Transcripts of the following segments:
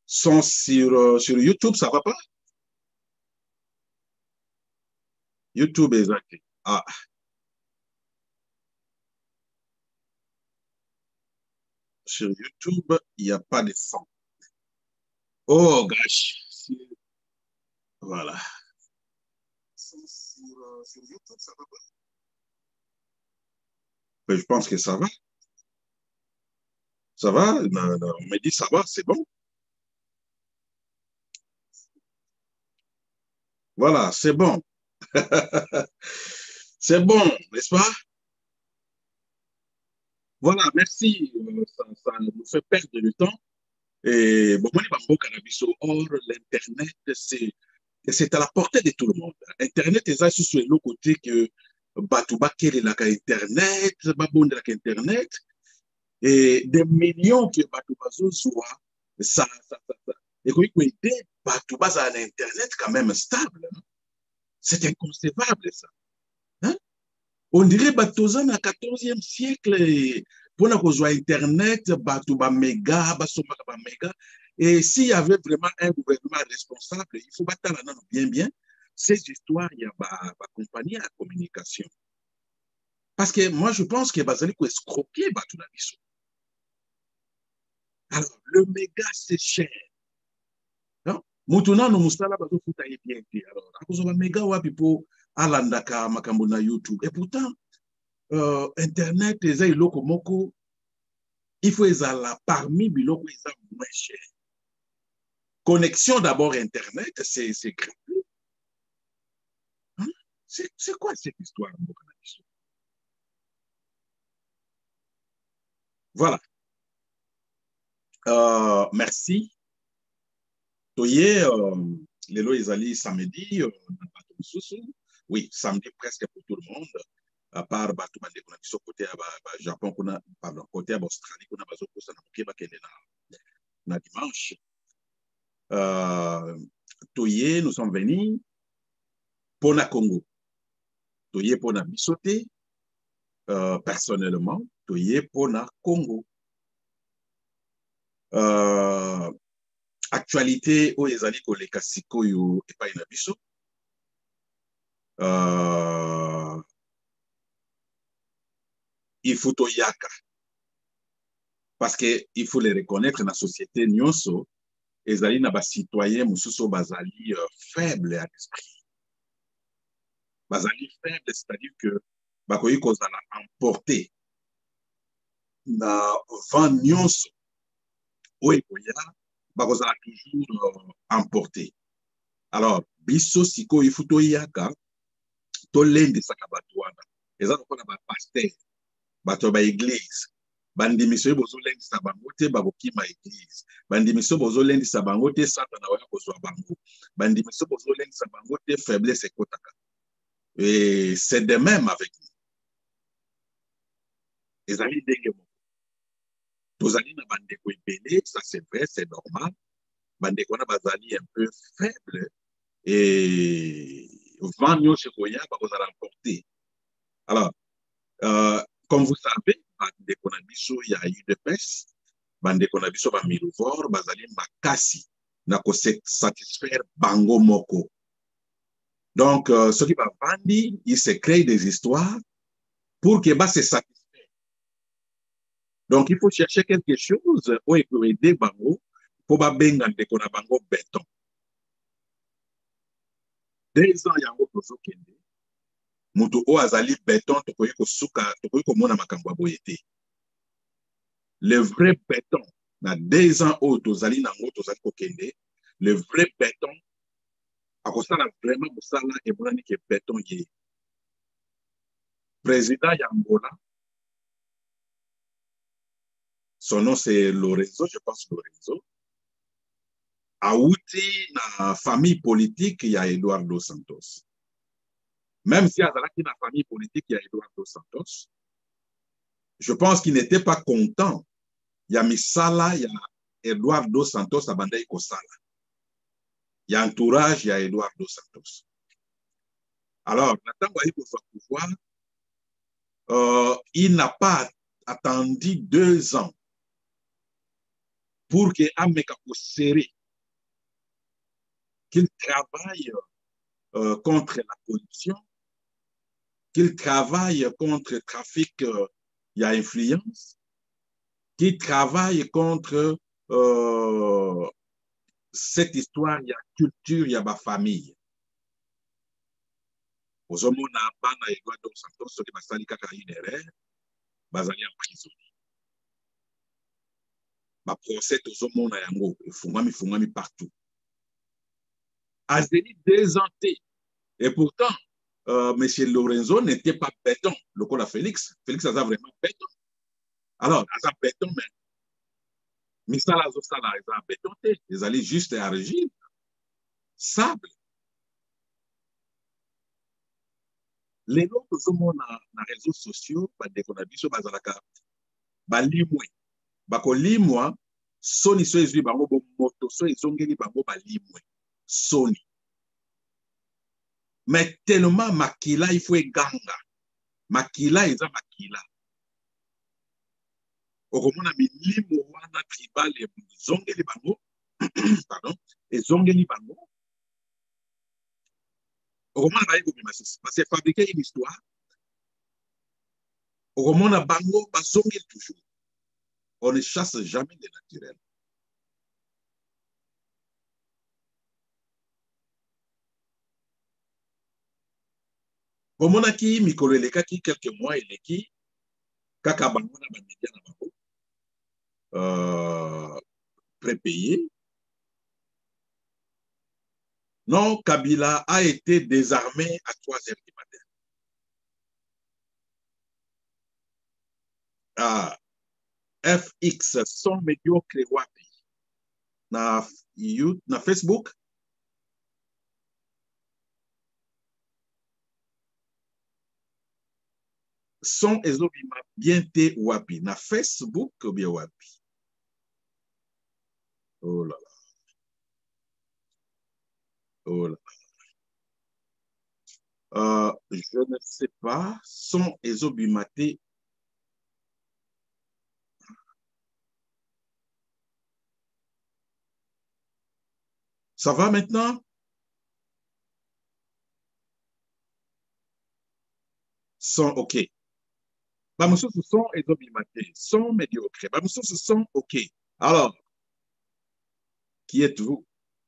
sont sur YouTube, ça va pas? YouTube, exact. Ah, sur YouTube, il n'y a pas de son. Oh, gosh. Voilà. Sur YouTube, ça va pas? Mais je pense que ça va. Ça va? Non, non, on me dit ça va, c'est bon. Voilà, c'est bon. C'est bon, n'est-ce pas? Voilà, merci. Ça nous fait perdre du temps. Et bon, moi, je cannabis. Or, l'Internet, c'est à la portée de tout le monde. Internet, c'est sur le côté que Batouba, quel est la Internet, Babonde la Internet, et des millions que Batouba soit, ça. Et qu'on peut aider Batouba à l'Internet quand même stable. Hein. C'est inconcevable, ça. Hein? On dirait Batoza dans le 14e siècle, pour nous Internet, Batouba méga, Basoma méga. Et s'il y avait vraiment un gouvernement responsable, il faut battre la bien, bien. Ces histoires, il y a ma compagnie à communication. Parce que moi, je pense que Bazali peut escroquer Batouna Bissou. Alors, le méga, c'est cher. Mutuna no musala bazo futa bien. Alors, à cause de méga, wapi po alandaka makambo na YouTube. Et pourtant, Internet, les iloko moko, il faut les parmi biloko les moins cher. Connexion d'abord Internet, c'est gratuit. Hein? C'est quoi cette histoire? Voilà. Merci. Toye, Lelo Ezali samedi, oui, samedi presque pour tout le monde. À part Batou Bande Konabiso côté à Japon, pardon, côté à Australie, qu'on a besoin de ça, na dimanche. Toye, nous sommes venus pour la Congo. Toye pour la Bisoté, personnellement, Toye pour la Congo. Actualité, où les alliés les Kassiko et pas une abisso. Il faut Toyaka. Parce qu'il faut les reconnaître dans la société Nyonso, les alliés n'a pas citoyens, Moussousso Bazali faible à l'esprit. Bazali faible, c'est-à-dire que Bakoyi Kozala emporté dans 20 Nyonso, où il y a, Bakozala toujours emporté. Alors, Bisso Siko, il faut Toyaka, Tolende Sakabatuana. Et ça, on a un pasteur. Bato ba église bandimiso bozolendisa bango te bakokima église bandimiso bozolendisa bango te satana waya kozwa bango bandimiso bozolendisa bango te faiblesse ekotaka et c'est de même avec nous ezali ndenge moko tozali na bandeko ebele ça c'est vrai c'est normal bandeko wana bazali un peu faible et vent nyonso koya bakozala emporté alors comme vous savez, bandeko na biso ya UDPS, bandeko na biso ba Milvor, bazali makasi na ko satisfaire bango moko. Donc, ceux qui va bandi, ils se créent des histoires pour que se satisfaire. Donc, il faut chercher quelque chose où il peut aider bango pour ba benga ndeko na bango béton. 2 ans yango tozo kende. Mutu o azali béton tokoyi ko suka tokoyi ko mona makambo boye te. Le vrai béton, na 2 ans au tozali nango tozali kokende, le vrai béton, à cause ça vraiment mosala et monani que béton yé. Président Yangola, son nom c'est Lorenzo, je pense Lorenzo. Aouti na famille politique, il y a Eduardo Santos. Même si Azalaki na famille politique, il y a Eduardo Santos. Je pense qu'il n'était pas content. Il y a Misala, il y a Eduardo Santos à Bandai Kosala. Il y a entourage, il y a Eduardo Santos. Alors, Nathan Wahi pour son pouvoir, il n'a pas attendu 2 ans pour que Ameka serré qu'il travaille contre la corruption, qu'il travaille contre le trafic il y a influence, qu'il travaille contre cette histoire, il y a culture, il y a ma famille. Ozomona bana Eduardo Santos soki basali kaka une erreur bazali emprisonné. Ba procès tozomona yango efungami partout. Azeli désenté. Et pourtant, M. Lorenzo n'était pas béton, le col à Félix. Félix a vraiment béton. Alors, a béton, mais misala zosala a béton, ils allaient juste argile, sable. Les autres tozomona na réseaux sociaux, bandeko na biso bazalaka balimwe. Bakolimwa soni so ezwi bango bomoto so ezongeli bango balimwe soni. Mais tellement makila il faut eganga. Makila eza makila. Okomona milimo wana tribal ezongeli bango pardon, ezongeli bango. Okomona baye kobima sisi parce que fabriquer une histoire. Okomona bango bazongeli toujours. On ne chasse jamais les naturels. Omonaki mikolo elekaki quelques mois eleki kaka bango na bamedia na bango prépayé. Non, Kabila a été désarmé à 3 heures du matin. FX son médiocre wapi na Facebook. Son ezobima bien te wapi na Facebook ou bien wapi. Oh là là. Oh là là. Je ne sais pas. Son ezobima te. Ça va maintenant? Son OK. Bamuso ce son ezobima te. Son médiocre. Bamuso ce son OK. Alors, qui êtes-vous?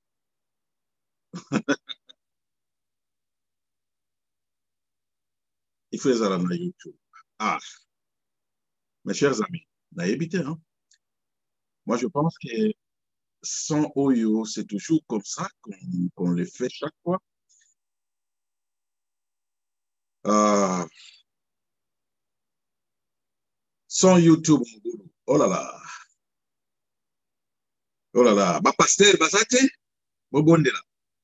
Il faut les aller sur YouTube. Ah, mes chers amis, hein? Moi, je pense que sans Oyo, c'est toujours comme ça qu'on le fait chaque fois. Sans YouTube, oh là là. Oh là là. Ba pasteur, bazate, bobonde là.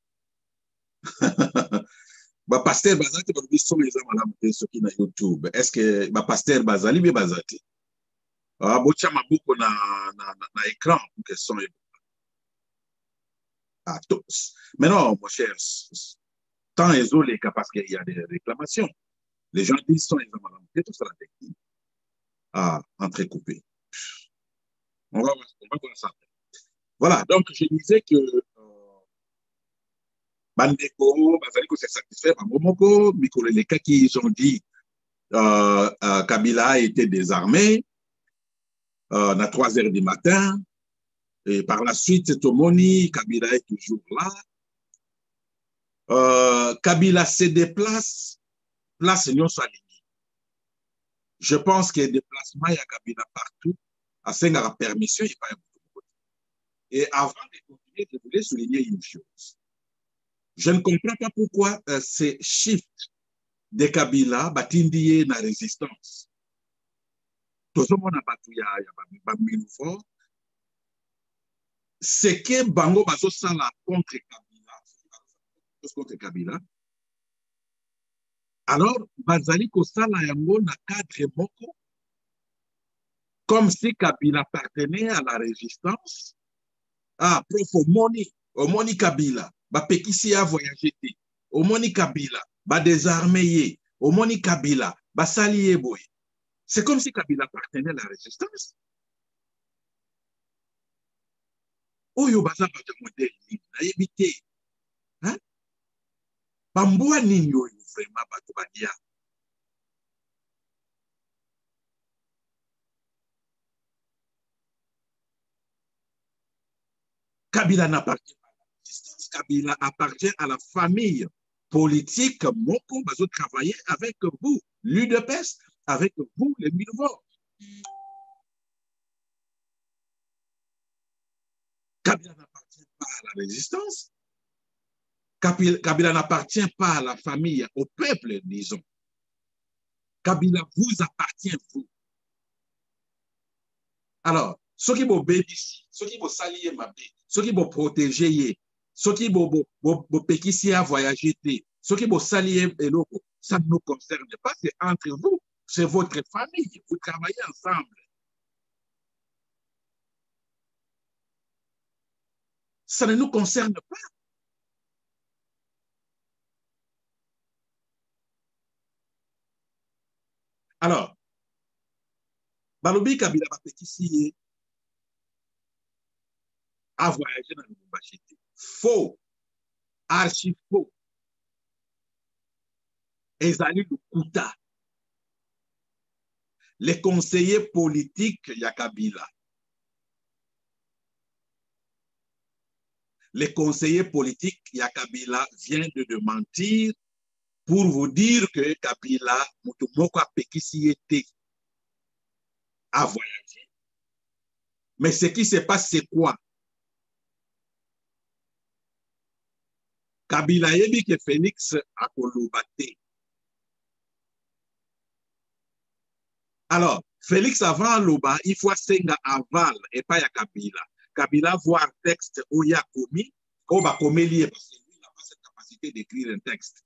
Ba pasteur, bazate, balubi son les amala ce qui na YouTube. Est-ce que ba pasteur, bazali, be bazate? Ah, bocha mabuko na écran pour que son est à tous. Mais non, mon cher, tant les cas parce qu'il y a des réclamations. Les gens disent sont les amala, tout ça la technique. Ah, entrecoupé. On va voir ça. Voilà, donc je disais que Bandeko, Bazaliko s'est satisfait, Bangomoko, Mikoleleka qui ont dit Kabila a été désarmé à 3 heures du matin, et par la suite, Tomoni, Kabila est toujours là. Kabila se déplace, place Nyon Salini. Je pense qu'il y a des déplacements, il y a Kabila partout, à la permission, il n'y a pas. Et avant de continuer, je voulais souligner une chose. Je ne comprends pas pourquoi ces shift de Kabila batindie na résistance. Tout le monde a battu ce que Bango Bazo Sala contre Kabila, alors Bazali Kosala Yango na cadre moko, comme si Kabila appartenait à la résistance. Ah, prof, Omoni Kabila, Bapekisi a voyagé, Omoni Kabila, désarmé, Omoni Kabila, Sali boy. C'est comme si Kabila appartenait à la résistance. Oyo baza baza modèle, na évité. Bamboa nini oyo vraiment bato badia. Kabila n'appartient pas à la résistance. Kabila appartient à la famille politique. Moko bazo travailler avec vous, l'UDPS, avec vous, les Milvaux. Kabila n'appartient pas à la résistance. Kabila n'appartient pas à la famille, au peuple, disons. Kabila vous appartient, vous. Alors, ceux qui vont bénir, ceux qui vont saluer ma vie, ceux qui vont protéger, ceux qui vont péquisser à voyager, ceux qui vont saluer, ça ne nous concerne pas, c'est entre vous, c'est votre famille, vous travaillez ensemble. Ça ne nous concerne pas. Alors, Balobi Kabila va péquisser à voyager dans le Lubumbashi. Faux, archi faux. Ezali Lukuta. Les conseillers politiques Yakabila. Les conseillers politiques Yakabila viennent de mentir pour vous dire que Kabila Mutumoko a péquisiété à voyager. Mais ce qui se passe, c'est quoi? Kabila yebi que Félix a kolobate. Alors, Félix avant Loba, il faut senga aval et pas ya Kabila. Kabila voit un texte où il y a commis, où il va commettre parce qu'il n'a pas cette capacité d'écrire un texte.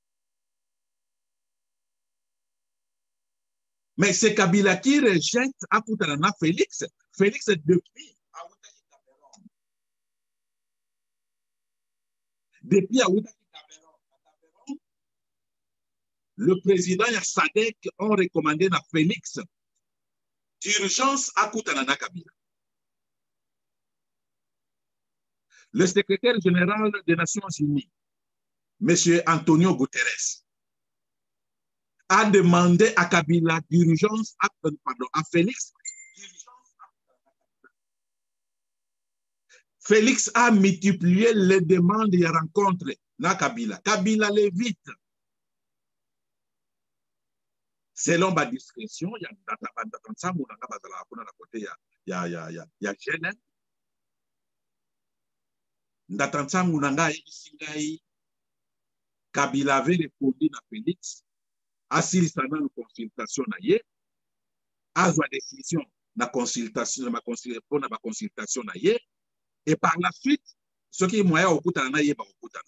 Mais c'est Kabila qui rejette à Koutanana Félix. Félix, depuis Aoudaki Cameron, le président et Sadek ont recommandé à Félix d'urgence à Koutanana Kabila. Le secrétaire général des Nations Unies, M. Antonio Guterres, a demandé à Kabila d'urgence, à Félix, Félix a multiplié les demandes et rencontres dans Kabila. Kabila l'évite. Selon ma discrétion, il y a Genève. Kabila avait répondu à Félix, assis dans la consultation, a eu décision de consultation, pour la consultation, et par la suite, ce qui est moyen au Koutana, il y a au Koutana.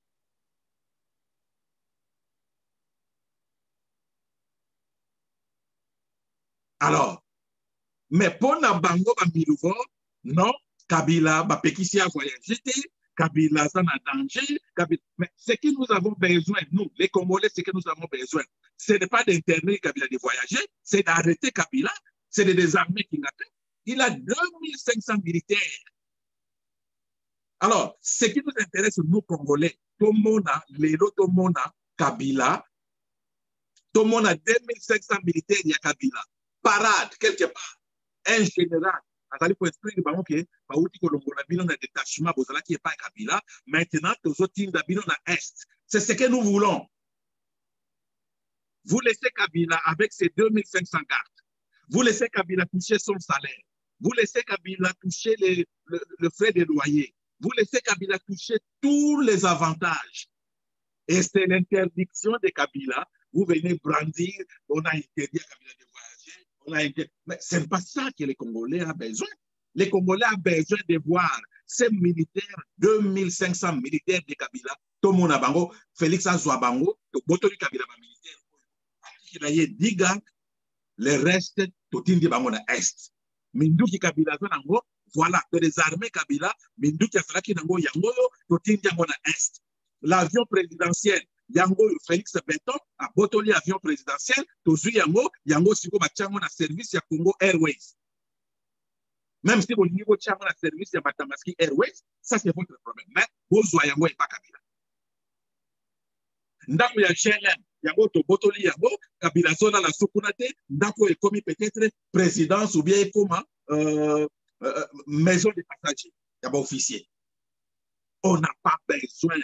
Alors, mais pour la bango Bamilouvo, non, Kabila, Bapekissi a voyagé, Kabila, ça n'a danger. Kabila, mais ce que nous avons besoin, nous, les Congolais, ce que nous avons besoin, ce n'est pas d'interner Kabila de voyager, c'est d'arrêter Kabila, c'est de désarmer Kingaté. Il a 2500 militaires. Alors, ce qui nous intéresse, nous, Congolais, tout le monde a, Kabila, tout le monde a 2500 militaires, il y a Kabila. Parade, quelque part. Un général, pour expliquer que le détachement, qui n'est pas Kabila, maintenant, tous les autres Est. C'est ce que nous voulons. Vous laissez Kabila avec ses 2500 cartes. Vous laissez Kabila toucher son salaire. Vous laissez Kabila toucher le frais de loyer. Vous laissez Kabila toucher tous les avantages. Et c'est l'interdiction de Kabila. Vous venez brandir, on a interdit à Kabila de voyager. Mais ce n'est pas ça que les Congolais ont besoin. Les Congolais ont besoin de voir ces militaires, 2500 militaires de Kabila, tout le monde a bango, Félix Azouabango, Botoli Kabila militaire. Il y a 10 gangs, le reste, tout le monde est Est. Minduki Kabila, voilà, de les armées Kabila, Minduki Asalaki Nango Yango, tout le monde est Est. L'avion présidentiel, Yango Félix Benton, a Botoli avion présidentiel, Tozu Yango Siko Bachango na service ya Congo Airways. Même si vous niveau Tchango na service ya Batamaski Airways, ça c'est votre problème. Mais Bozo Yango et pas Kabila. ndako ya GLM yango tobotoli yango Kabila zona la sukuna te ndako ekomi peut-être présidence ou bien ekoma maison de passagers ya ba officier. On n'a pas besoin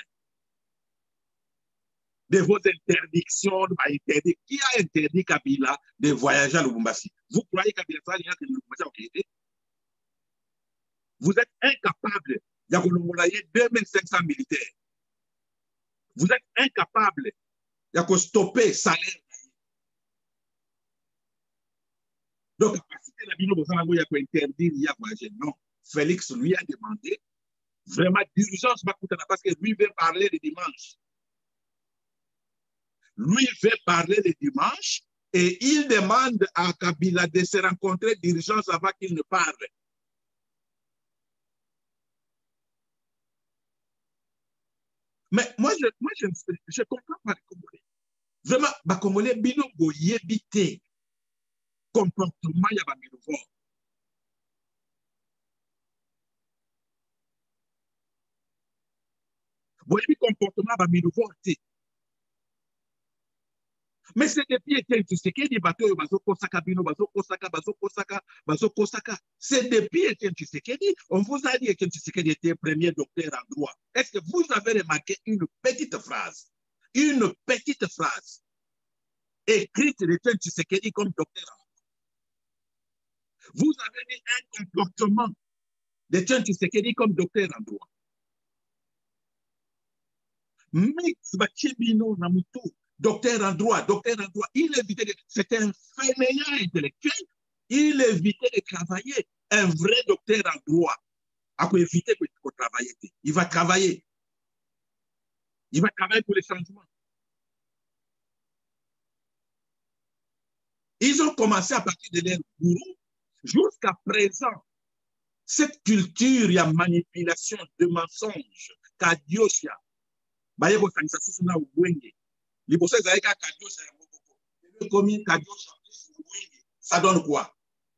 de vos interdictions. Qui a interdit Kabila de voyager à Lubumbashi? Vous croyez que Kabila a que Lubumbashi? Vous êtes incapable de 2500 militaires. Vous êtes incapable de stopper salaire. Donc, capacité de la interdire il y a voyager. Non, Félix lui a demandé vraiment d'urgence parce que lui veut parler le dimanche. Lui veut parler le dimanche et il demande à Kabila de se rencontrer d'urgence avant qu'il ne parle. Mais moi, je comprends pas les Congolais. Vraiment, les Congolais, bino boyebite comportement ya ba milouvo. Boyebi comportement ba milouvo te. Mais c'est depuis Etienne Tshisekedi bateau bazo kosaka bino bazo kosaka. C'est depuis Etienne Tshisekedi, on vous a dit que Etienne Tshisekedi était premier docteur en droit. Est-ce que vous avez remarqué une petite phrase écrite d'Etienne Tshisekedi comme docteur en droit? Vous avez mis un comportement d'Etienne Tshisekedi comme docteur en droit. Mix Bachibino Namutu, docteur en droit. Il évitait c'était un fainéant intellectuel. Il évitait de travailler. Un vrai docteur en droit. À quoi éviter de travailler. Il va travailler. Il va travailler pour les changements. Ils ont commencé à partir de leur gourou. Jusqu'à présent, cette culture, il y a manipulation, de mensonges, kadiosia. Bayeko kanisa susu na ubwenge. Liboso zaika kadiosia ya mokoko. Le combien kadiosia ubwenge. Ça donne quoi?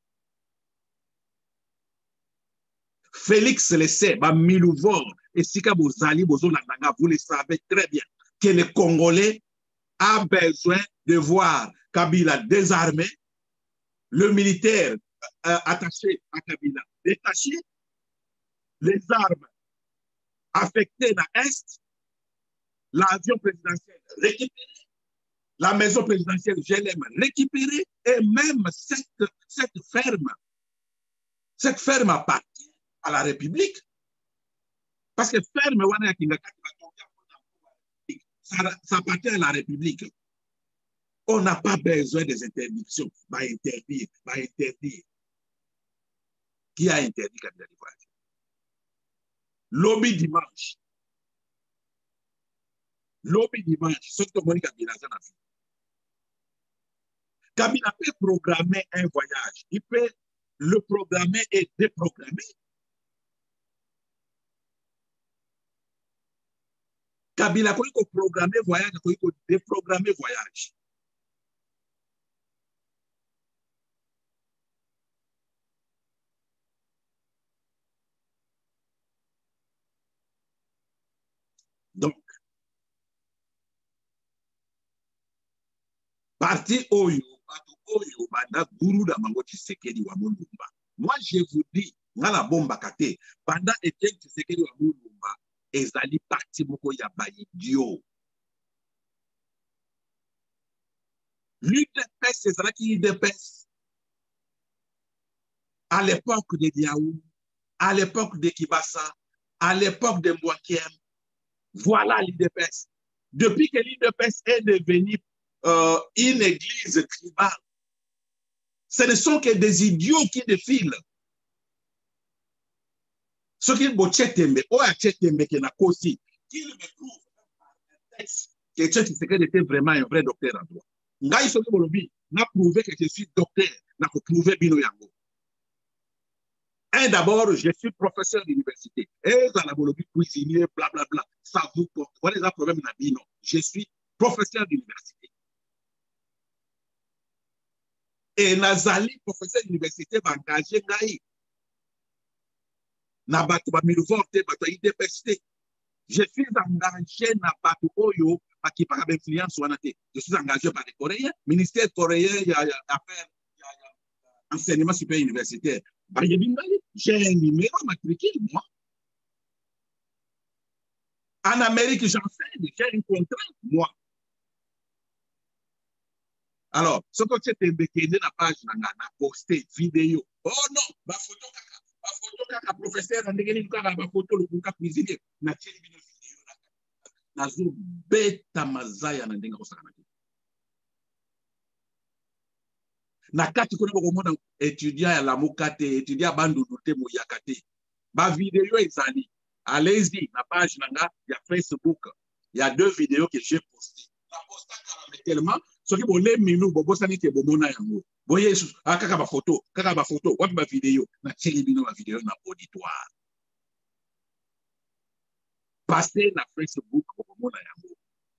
Félix le sait, ba Milouvo et Sika Bozali Bozolandanga, vous le savez très bien que le Congolais a besoin de voir Kabila désarmé, le militaire attaché à Kabila détaché, les armes affectées dans l'Est, l'avion présidentiel récupéré, la maison présidentielle GLM récupérée, et même cette ferme appartient à la République. Parce que ferme, ça appartient à la République. On n'a pas besoin des interdictions. Interdire. Qui a interdit Kabila de voyager? Lobby dimanche, ce que Monica Kabila a fait. Kabila peut programmer un voyage. Il peut le programmer et déprogrammer. Kabila peut programmer voyage, peut déprogrammer voyage. Donc, parti Oyo, banda guru da mango Tshisekedi wa Mulumba. Moi, je vous dis, ngala bomba kate, banda Etienne Tshisekedi wa Mulumba, ezali parti moko ya bayidio. L'UDPS, ezalaki UDPS. À l'époque de Diaou, à l'époque de Kibasa, à l'époque de Mwakiem, voilà l'UDPS. Depuis que l'UDPS est devenue une église tribale, ce ne sont que des idiots qui défilent. Ce qui est qu'il me prouve un texte que Tshisekedi était vraiment un vrai docteur en droit. Ngai soki bolobi, n'a prouvé que je suis docteur, n'a prouvé bino yango. D'abord, je suis professeur d'université. Et dans la bolobi cuisinier, blablabla. Ça vous porte. Voilà les problèmes na bino. Je suis professeur d'université. Et Nazali, professeur d'université, va engager Ngai. Je suis engagé na batu oyo qui pas d'influence ou je suis engagé par les Coréens, ministère coréen, il y a affaires, il y a enseignement supérieur universitaire. J'ai un numéro matricule, moi. En Amérique, j'enseigne, j'ai un contrat, moi. Alors, ce que tu as dans la page, on a posté vidéo. Oh non, ma photo kaka professeur, on a ma photo, le bouquin cuisinier. Na tcheli vidéo. Nazo beta mazaya na ndenga kosakana. Na kati kuna komona étudiant ya lamukate, étudiant bandudu te moyakate. Ba vidéo ezali. Allez-y, na page nanga, il y a Facebook. Il y a 2 vidéos que j'ai postées. La posta tellement soki bolé minou bobosani ke bomona yango. Boye kaka ba photo, wapi ba vidéo, na tcheli bino ba vidéo na auditoire. Passez na Facebook bomona yango.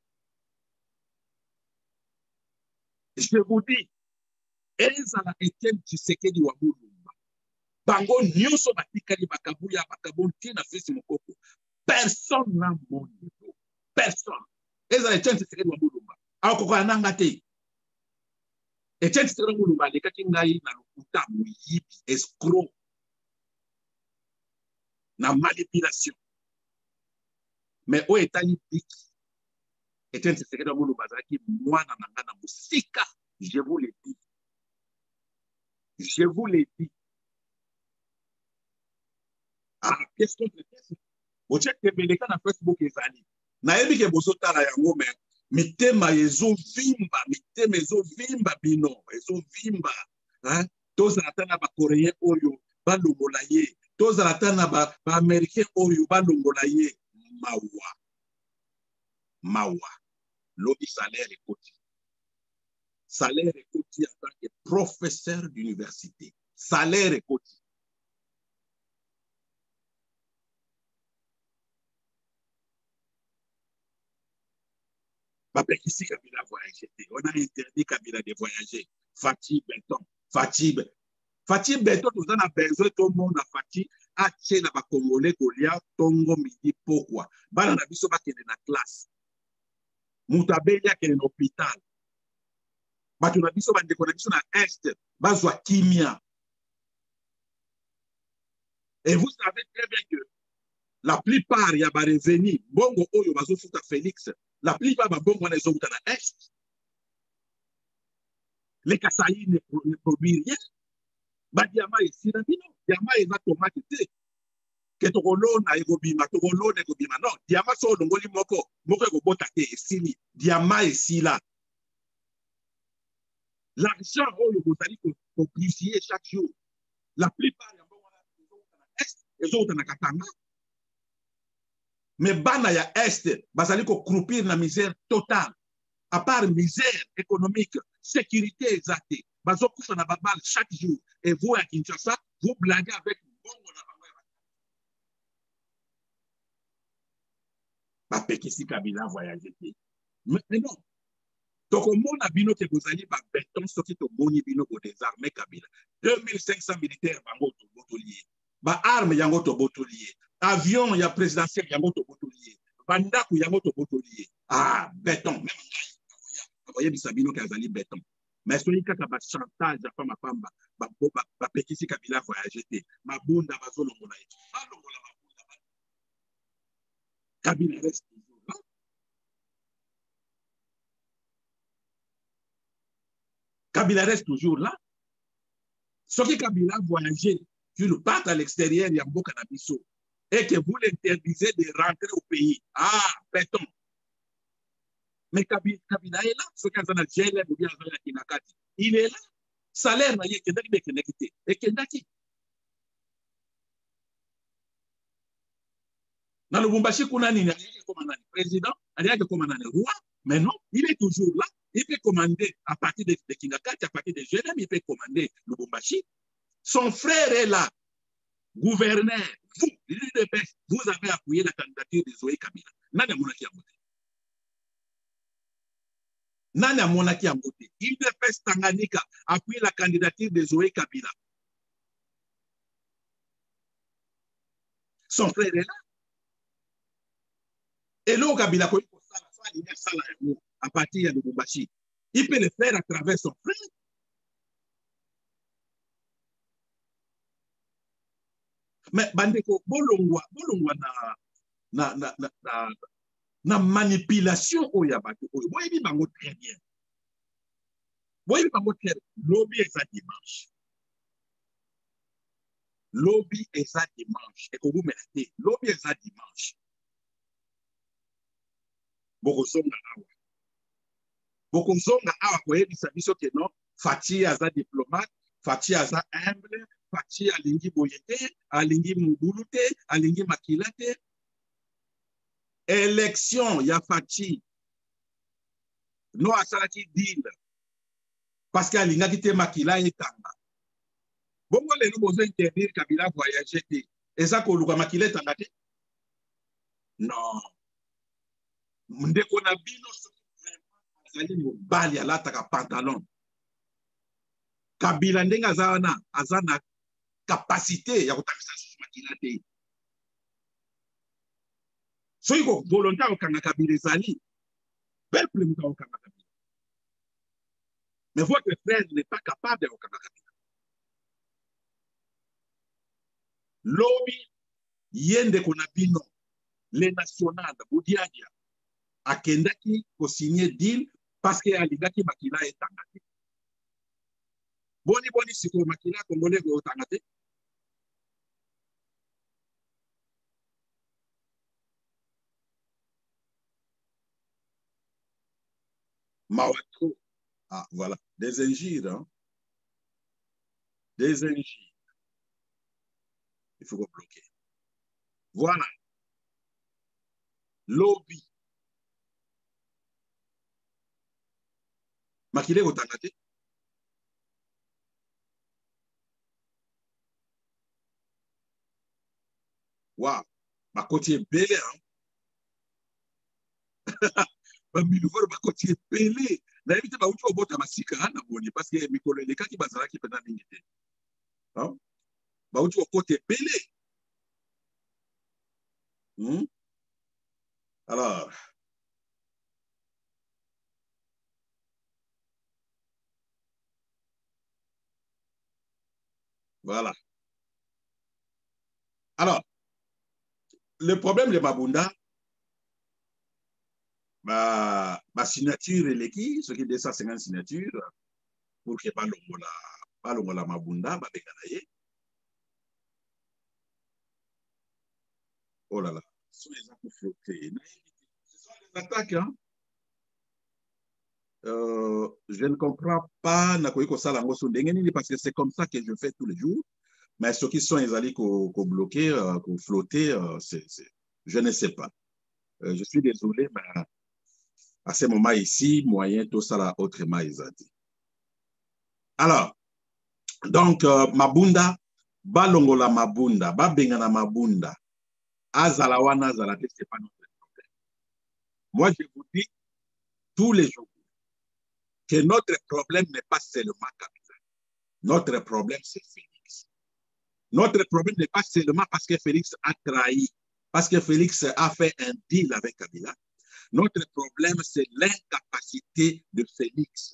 Je vous dis, ezala Etienne Tshisekedi wa Mulumba. Bango nyonso batikali bakabuya bakabonti na fesi mokoko. Personne n'a mon niveau. Personne. Ezala Etienne Tshisekedi wa Mulumba. Akoko nanga te. Etienne Tshisekedi wa Mulumba lekaki ngai na lokuta moyibi escroc na manipulation. Mais o etali biki. Etienne Tshisekedi wa Mulumba azalaki mwana nanga na musika. Je vous le dis. Je vous l'ai dit. Ah, qu'est-ce que c'est? Vous checkez na Facebook ezali. Na yebi ke bozotala yango mais mitema ezovimba bino, ezovimba. Hein? Tozala tana ba Coréen oyo balongola ye. Tozala tana ba Américain oyo balongola ye. Mawa. Lobi salaire ekoti. Salaire ekoti en tant que professeur d'université. Salaire ekoti. Ici, Kabila a voyagé. On a interdit Kabila de voyager. Fatih Benton, nous en avons besoin, tout le monde a Fatih. Ache na ba Congolais Golia, Tongo midi pourquoi? Bana na biso ba kende na classe. Mutabelia kende na hôpital. Batu na biso ba ndeko na biso na est, bazwa kimia. Et vous savez très bien que la plupart ya ba revenu bongo oyo bazo futa Félix. La plupart ba bongo na ezo na est. Les Kasaï ne produisent rien. Ba diama ici na bino, diama eza tomate te. Que tolona ekobima, tolona ekobima. Non, diama so longoli moko ekobota te esili. Diama esila. L'argent oyo bozali ko plusieurs chaque jour. La plupart ya bongo na est, ezo na Katanga. Mais bana ya est bazali ko croupir na misère totale. À part misère économique, sécurité exatée, bazo kufa na babal chaque jour. Et vous à Kinshasa, vous blaguez avec bongo na bango. Bapekisi Kabila voyager. Mais non. Donc au monde a bino que vous allez ba béton soki to boni bino ko désarmer Kabila. 2500 militaires bango to botolier. Ba arme yango to botolier. Avion ya présidentiel yango to botolier. Bandaku yango to botolier. Ah, béton même voyez bisabino kazali béton. Mais soki kaka ba chantage pa mapamba ba pekisi Kabila voyager te. Mabunda bazolongola ye. Balongola mabunda ba. Kabila reste toujours là. Kabila reste toujours là. Soki Kabila voyager, tu le partes à l'extérieur, il y a beaucoup d'habitants. Et que vous l'interdisez de rentrer au pays. Ah, béton. Mais Kabila est là. Ce qu'on a gélé, il est là. Salaire, il y a des connectés. Et Kendaki. Dans le Bumbashi, il y a un président, il y a un roi. Mais non, il est toujours là. Il peut commander à partir de Kingakati, à partir de Genève, il peut commander le Bumbashi. Son frère est là. Gouverneur, vous, l'UDPS, vous avez appuyé la candidature de Zoé Kabila. Nani amonaki yangote. Nani amonaki yangote. l'UDPS Tanganyika a appuyé la candidature de Zoé Kabila. Son frère est là. Et là, Kabila, à partir de Lubumbashi. Il peut le faire à travers son frère. Mais bandeko bolongwa na manipulation oya bato oyo boyebi bango très bien. Boyebi bango très bien. Lobby eza dimanche. Lobby eza dimanche. Ekobumela te. Lobby eza dimanche. Bokozonga awa. Bokozonga awa koyebisa biso ke non Faci aza diplomate, Faci aza humble, Faci alingi boye te, alingi mobulu te, alingi makila te. Élection ya Faci no asalaki deal parce que alingaki te makila etanga. Bongo lelo bozo interdire Kabila voyager te. Eza koluka makila etanga te? Non. Ndeko na bino azali mobali alataka pantalon. Kabila ndenge aza na capacité ya kotangisa susu makila te. Soki ko volonté okanga Kabila ezali, peuple muka okanga Kabila. Mais votre frère n'est pas capable de okanga Kabila. Lobby yende kona bino le national Boudiadia akendaki ko signer deal parce que alingaki makila etanga te. Boni siko makila congolais go etanga te. Mawatro. Ah, voilà. Des injures. Hein? Des injures. Il faut bloquer. Voilà. Lobby. Makile otangate. Wow. Ma côté belé. Hein? Ma miluvoro ma côté belé. Na évité ba uti obota masika na boni parce que mikolo le kaki bazala ki pena mingite. Hein? Ba uti côté belé. Alors, voilà. Alors, le problème de Mabunda, ma signature est l'équipe, ce qui est 250 signatures, pour que pas l'ongola Mabunda, ba bekanaye. Oh là là, ce sont les attaques flottées. Ce sont les attaques, hein. Je ne comprends pas parce que c'est comme ça que je fais tous les jours. Mais ceux qui sont allés bloquer, flotter, je ne sais pas. Je suis désolé, mais à ce moment ici, moyen tout ça là autrement dit. Alors, donc Mabunda, balongola Mabunda, bengana Mabunda, azalawana azalate, c'est pas notre problème. Moi, je vous dis tous les jours que notre problème n'est pas seulement Kabila. Notre problème, c'est Félix. Notre problème n'est pas seulement parce que Félix a trahi, parce que Félix a fait un deal avec Kabila. Notre problème, c'est l'incapacité de Félix.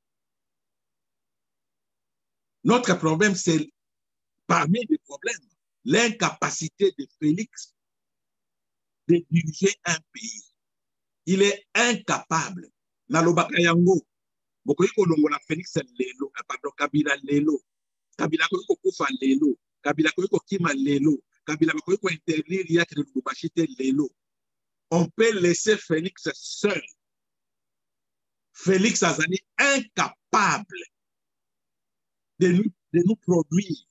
Notre problème, c'est parmi les problèmes, l'incapacité de Félix de diriger un pays. Il est incapable. Nalobaka yango, bokoyi kolongola Félix lelo, pardon, Kabila lelo. Kabila koyi kokufa lelo. Kabila koyi kokima lelo. Kabila koyi ko interdire yake de Lubumbashi lelo. On peut laisser Félix seul. Félix azali incapable de nous produire.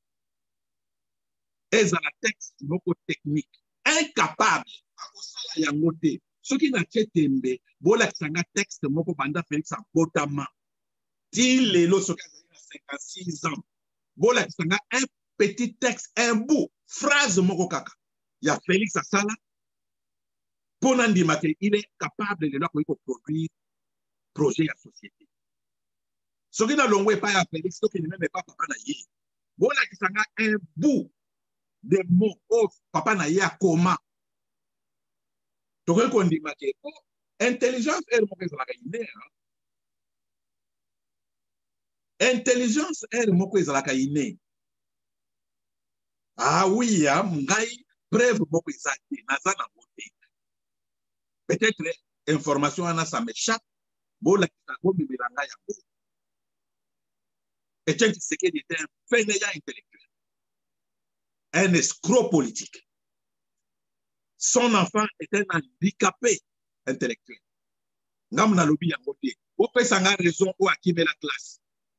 Ezala texte moko technique. Incapable. Akosala yango te. Soki na Chetembe, bolakisanga texte moko banda Félix abotama. Ti lelo soki azali na 56 ans. Bolakisanga un petit texte, un bout, phrase moko kaka. Ya Félix asala. Il est capable de produire projet à société. Ce qui n'a pas pas à Félix, ce qui n'est même pas papa naïe. Voilà qui s'en a un bout de mots, oh, papa naïe à comment. Donc, on dit, Intelligence est le intelligence est le ah oui, ngai preuve moko ezaki naza na moté. Peut-être information ana ça m'échappe. Bola kitabo mibelanga ya bo. Et tu sais qu'il était un fainéant intellectuel. Un escroc politique. Son enfant est un handicapé intellectuel. Ngam na lobi ya moté. Au peut sanga raison ou akime la classe.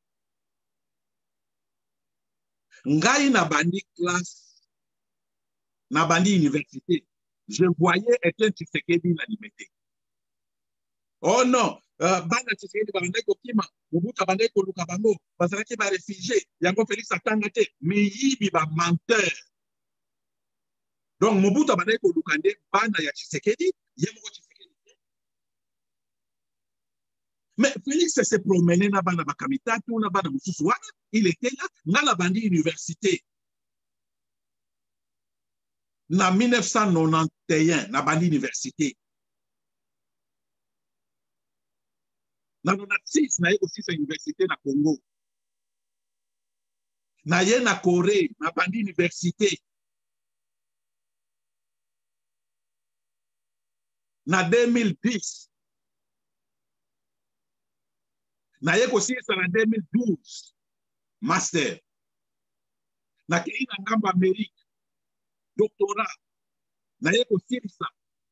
Ngai na bandi classe, na bandi université, je voyais Etienne Tshisekedi na limité. Oh non, bana Tshisekedi bandai ko kima, Mobutu bandai ko luka bango, bazalaki ba réfugié, yango Félix atanga te, mais yibi ba menteur. Donc Mobutu bandai ko luka nde bana ya Tshisekedi, yemoko Tshisekedi. Mais Félix s'est promené na bana bakamitatou na bana mususu wana, il était là, na la bandi université. Na 1991, na bandi université. Na 96, na ye aussi sa université na Congo. Na ye na Corée, na bandi université. Na 2010. Na ye aussi sa na 2012. Master. Na kei na ngamba Amérique. Doctorat. Na ye aussi ça.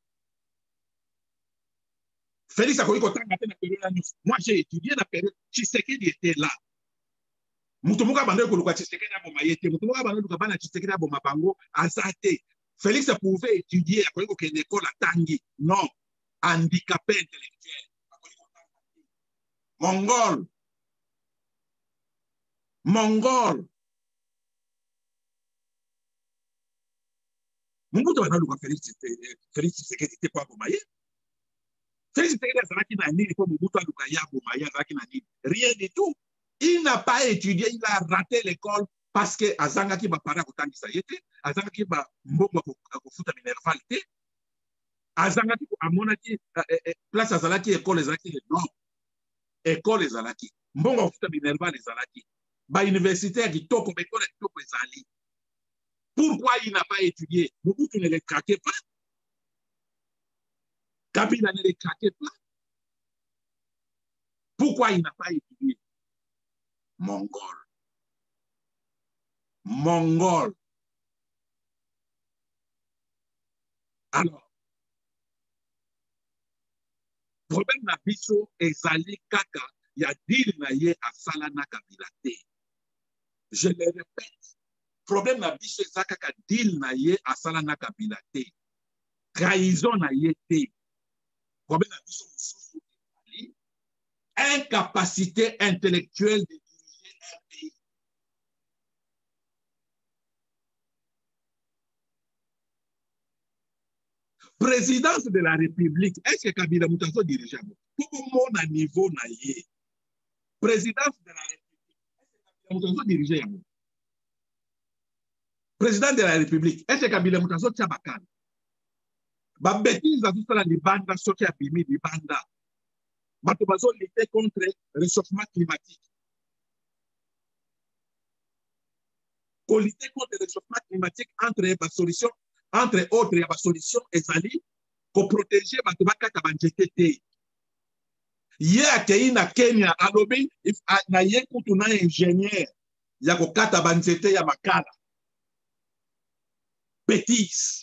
Félix Akoliko-Tanga na période. Moi, j'ai étudié la période. Tshisekedi était là. Mutomuka bande koluka Tshisekedi aboma yete. Mutomuka bande koluka bana Tshisekedi aboma bango azate. Félix pouvait étudier Akoliko ke l'école à Tangi. Non. Handicapé intellectuel. Mongol. Mongol. Munguto bana luka Félix Tshisekedi te kwa aboma yete. Félix Tshisekedi azalaki na nini pour Mobutu aluka ya aboma yete azalaki na nini? Rien du tout. Il n'a pas étudié, il a raté l'école parce que azangaki ba para kotangisa yete, azangaki ba mbongo kofuta minerval te, azangaki amonaki place azalaki école ezalaki non. École ezalaki, mbongo kofuta minerval ezalaki, ba université ya kitoko, ba école ya kitoko ezali. Pourquoi il n'a pas étudié? Mobutu ne le craquait pas. Kabila ne le craquait pas. Pourquoi il n'a pas étudié? Mongol. Mongol. Alors, problème na biso ezali kaka ya deal na ye asala na Kabila te. Je le répète, problème na biso ezali kaka deal na ye asala na Kabila te. Trahison na ye te. Problème na biso mosusu ezali incapacité intellectuelle de diriger un pays. Présidence de la République, est-ce que Kabila Moutazo dirige? Pour mon niveau na ye. Présidence de la République, est-ce que Kabila Moutazo dirige? Président de la République, est-ce que Kabila Moutazo Tchabakan? Ba bêtise à tout ça, les bandes, ceux qui abîment les bandes. Bato bazo lutter contre le réchauffement climatique. Pour lutter contre le réchauffement climatique, entre autres, il y a des solutions ezali pour protéger bato bakata banjete te. Ye akei na Kenya alobi na ye kutu na ingénieur ya kokata banjete ya makala. Bêtise.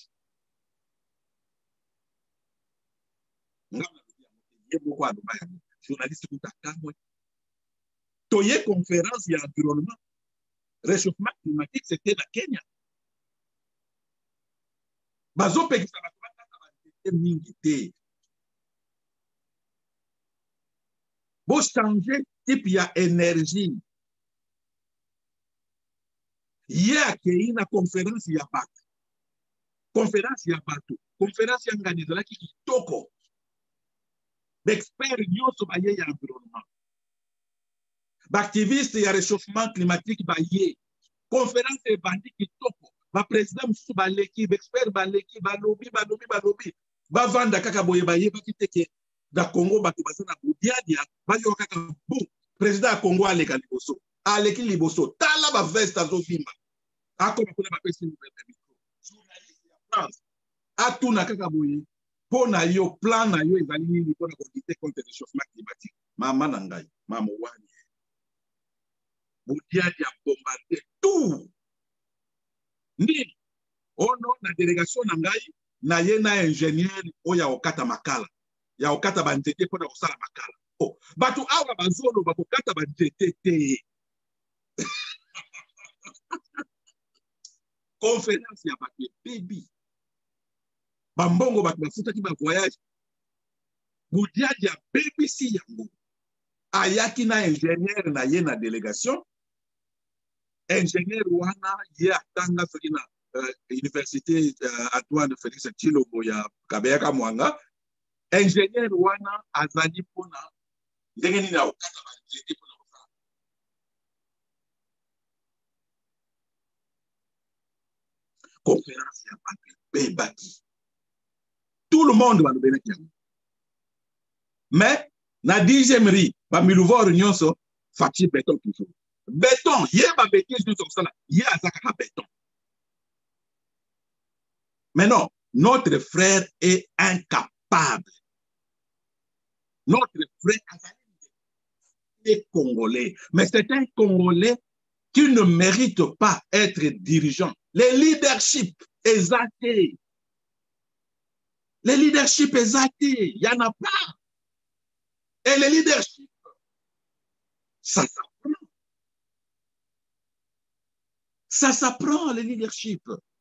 Journaliste Koutakamwe. Toye conférence et environnement. Réchauffement climatique, c'était la Kenya. Bazo peki sa batubata mingi. Bo changer type ya énergie. Ye akei na conférence ya bato. Conférence ya bato. Conférence ya nganizala ki kitoko. D'experts nyonso baye ya environnement. D'activistes ya réchauffement climatique baye. Conférence ya bandi kitoko. Ba président mususu baleki, expert baleki, balobi. Ba vanda kaka boye baye bakiteke. da Congo bato basana budiadia bayo kaka bon président ya Congo aleka liboso aleki liboso tala ba veste azobimba akoma kuna bapesi micro journaliste ya France atuna kaka boye pona yo plan na yo ezali nini pona lutter contre le réchauffement climatique mama na ngai mama wani budiadia bombarder tout nini ono na délégation na ngai na ye na ingénieur oya okata makala ya okata banzete mpona kosala makala oh, bato awa bazoloba kokata banzete te conférence ya bato ebebi bambongo bato bafutaki bavoyage budiadi abebisi yango ayaki na ingénieur na ye na délégation ingénieur wana ye atanga soki na université Antoine Félix Tshilombo ya Kabeyaka Mwanga ingénieur wana azali mpona ndenge nini akokata banzete mpona kosala conférence ya bato ebebaki tout le monde balobelaki yango mais na 10e ri bamiluvore nyonso faci béton toujours béton ye babétise nyonso kosala ye aza kaka béton mais non notre frère est incapable notre frère est congolais mais c'est un congolais qui ne mérite pas être dirigeant les leadership exaltés les leadership exaltés il y en a pas et le leadership ça s'apprend le leadership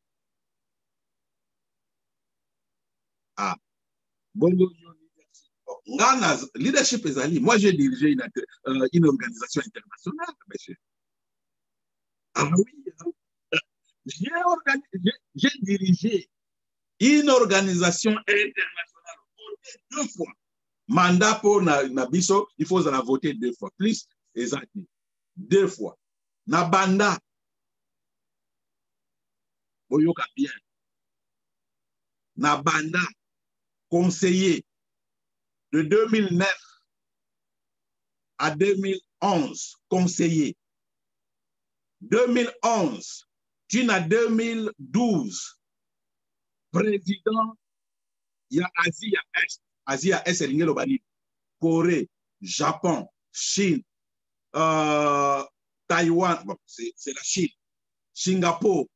ah bongo leadership ezali moi j'ai dirigé une organisation internationale monsieur ah oui j'ai dirigé une organisation internationale voté 2 fois mandat pour na biso il faut la voter 2 fois plus exactement 2 fois na banda boyoka bien na banda conseiller de 2009 à 2011 conseiller 2011 jusqu'à 2012 président il y a Asie à Est elingi lobani Corée Japon Chine Taïwan bon, c'est la Chine Singapour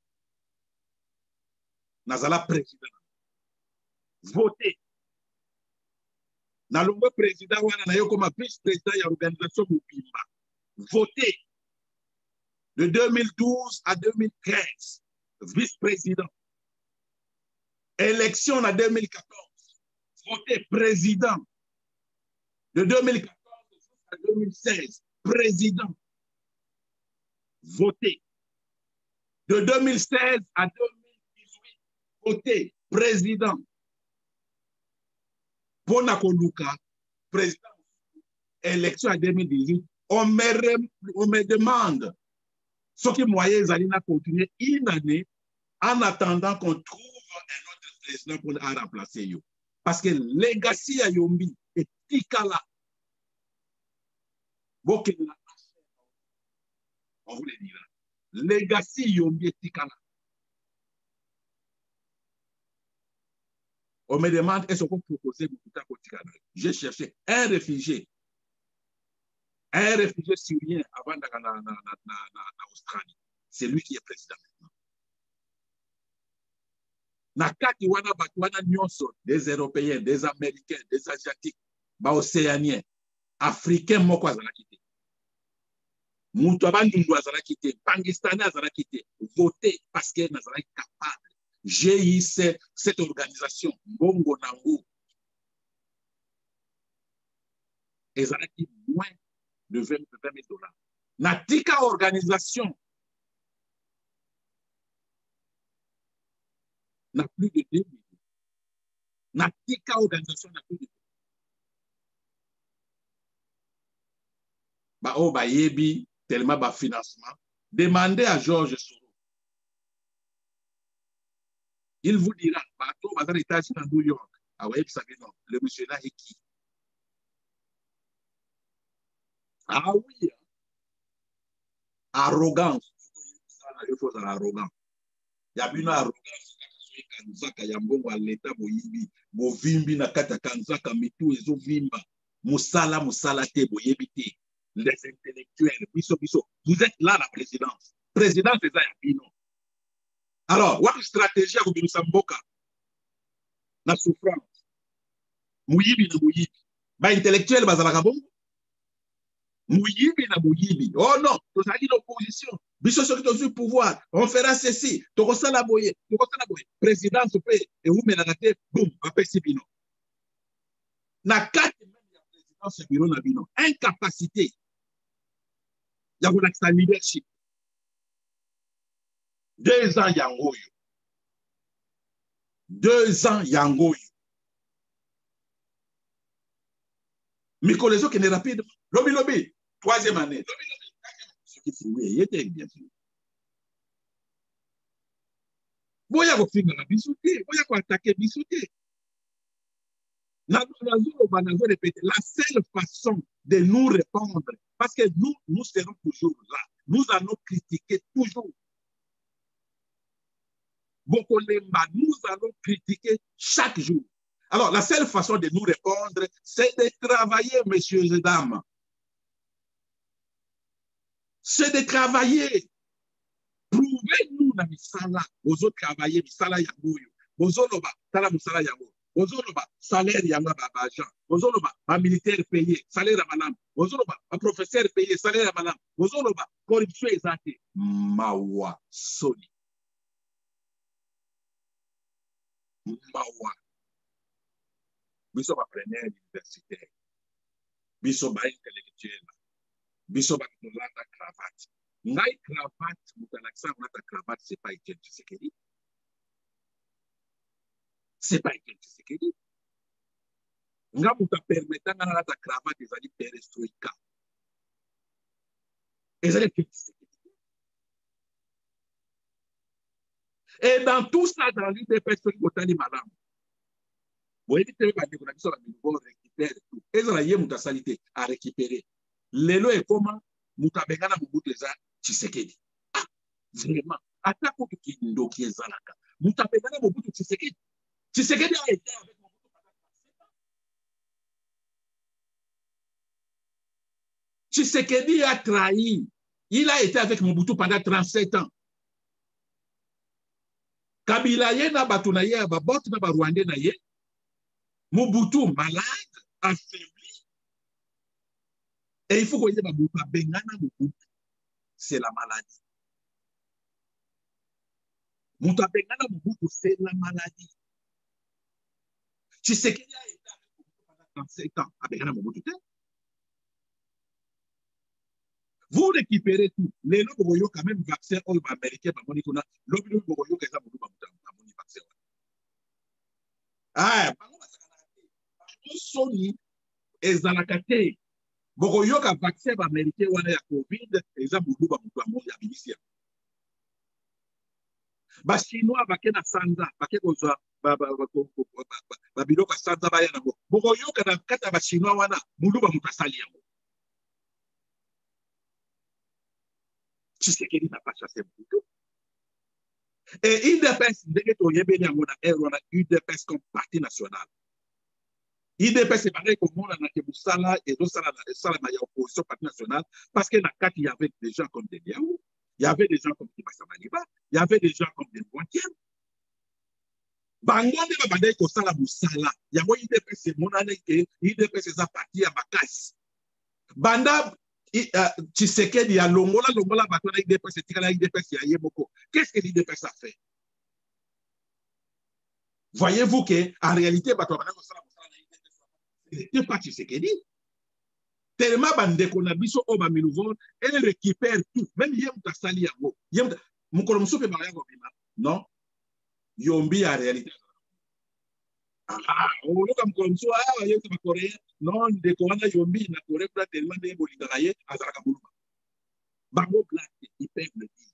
nazala président voté na longwe président wana na yo comme vice-président ya organisation mobimba voté de 2012 à 2015 vice-président élection en 2014 voté président de 2014 à 2016 président voté de 2016 à 2018 voté président Bonakoluka président élection en 2018 on me demande ce qui moyen Zalina continuer une année en attendant qu'on trouve un autre président pour remplacer yo. Parce que legacy à Yombi est tikala. On vous le dira. Legacy Yombi est tikala. On me demande est-ce qu'on propose Bukuta Kotikana. J'ai cherché un réfugié syrien avant d'aller en Australie. C'est lui qui est président maintenant. Nakati wana batwana nyonso des Européens, des Américains, des Asiatiques, ba Océaniens, Africains moko azalaki te. Mutu abandundu azalaki te, Pakistanais azalaki te. Voter parce que nazalaki capable. J'ai eu cette organisation, Bongo Nango, ezalaki moins de 20 000 $. Natika organisation n'a plus de 2 millions. Natika organisation n'a plus de 2 millions. Ba o ba yebi tellement ba financement. Demandez à Georges Soros. Il vous dira, bateau bazar états à New York. Ah ouais, vous savez non, le monsieur là est qui? Ah oui, arrogance. Il faut arrogance. Il y a une arrogance. Kanzaka ya mbongo aleta boyibi bovimbi na kata kanzaka mitu ezovimba musala te boyebi te les intellectuels biso vous êtes là la présidence c'est ça ya bino alors waki stratégie ya kobimisa mboka na souffrance muyibi na muyibi ba intellectuel bazalaka bongo muyibi na muyibi oh non tozali l'opposition biso soki tozwi pouvoir on fera ceci tokosala boye présidence mpe ewumelaka te boum bapesi bino na kati meme ya présidence biro na bino incapacité ya kolakisa leadership 2 ans yango oyo 2 ans yango oyo mikolo ezokende rapide lobi 3e année soki fruit eyete bien sûr boya kofingaka biso te boya koatake biso te répéter la seule façon de nous répondre parce que nous serons toujours là nous allons critiquer toujours Bokolemba, nous allons critiquer chaque jour. Alors, la seule façon de nous répondre, c'est de travailler, messieurs et dames. C'est de travailler. Prouvez-nous na misala. Bozo travailler, misala yangoyo. Bozo loba, tala misala yango. Bozo loba, salaire yango babajan. Bozo loba, ba militaire payé, salaire à madame. Bozo loba, ba professeur payé, salaire à madame. Bozo loba, corruption exacte. Mawa soni. Mawa. Biso ba preneur universitaire. Biso ba intellectuel. Biso ba tolanda cravate. Ngai cravate, mutalaksa unata cravate, c'est pas Etienne Tshisekedi. C'est pas Etienne Tshisekedi. Nga muta permetanga na ta cravate ezali perestroika. Ezali Etienne Tshisekedi. Et dans tout ça, dans l'UDPS, botani madame. Vous évitez pas de connexion à nouveau récupérer tout. Et ça, y est, mutasalité à récupérer. Lelo est comment mutabengana mubutu eza Tshisekedi. Ah, vraiment. Atako kindo qui est zalaka. Mutabengana mubutu Tshisekedi. Tshisekedi a été avec Mobutu pendant 37 ans. Tshisekedi a trahi. Il a été avec Mobutu pendant 37 ans. Kabila ye na batu na ye ba bot na ba Rwandais na ye. Mobutu malade, affaibli. Et il faut qu'on y ait Mobutu bengana Mobutu. C'est la maladie. Mobutu bengana Mobutu, c'est la maladie. Tshisekedi a été avec Mobutu pendant 37 ans. Bengana Mobutu. Vous récupérez tout. Les gens qui ont quand même vaccin américain, les gens qui ont vaccin. Ah, Sony ezalakate bokoyoka vaccin américain wana ya covid eza mutu ya binisia ba chinois bake na sanza bake kozwa ba biloko sanza baya nango bokoyoka na kata ba chinois wana mutu asali yango Tshisekedi n'a pas chassé Mobutu. Et UDPS, ndenge toyebeli yango na wana UDPS comme parti national. IDPS c'est pareil comme on a que Moussala et Rosala na opposition parti national parce que na kati il y avait des gens comme des Liaou, il y avait des gens comme Kibasa Maliba, il y avait des gens comme des Boitiens. Bango ne ba bandai ko sala Moussala. Yango IDPS c'est mon année que IDPS c'est un parti à Makasi. Banda Tshisekedi ya longola bato na IDPS tikala IDPS ya yeboko. Qu'est-ce que l'IDPS a fait? Voyez-vous que en réalité bato ba ko sala n'était pas Tshisekedi. Tellement bandeko na biso oba milouvo, elle récupère tout. Même yem ta sali yango. Yem mukolo musupe ba yango bima. Non. Yombi en réalité. Ah, on loka mukolo musupe yem ta Coréen. Non, ndeko wana yombi na Corée pour tellement de bolingaraye azalaka buluma. Bango black, ils peuvent le dire.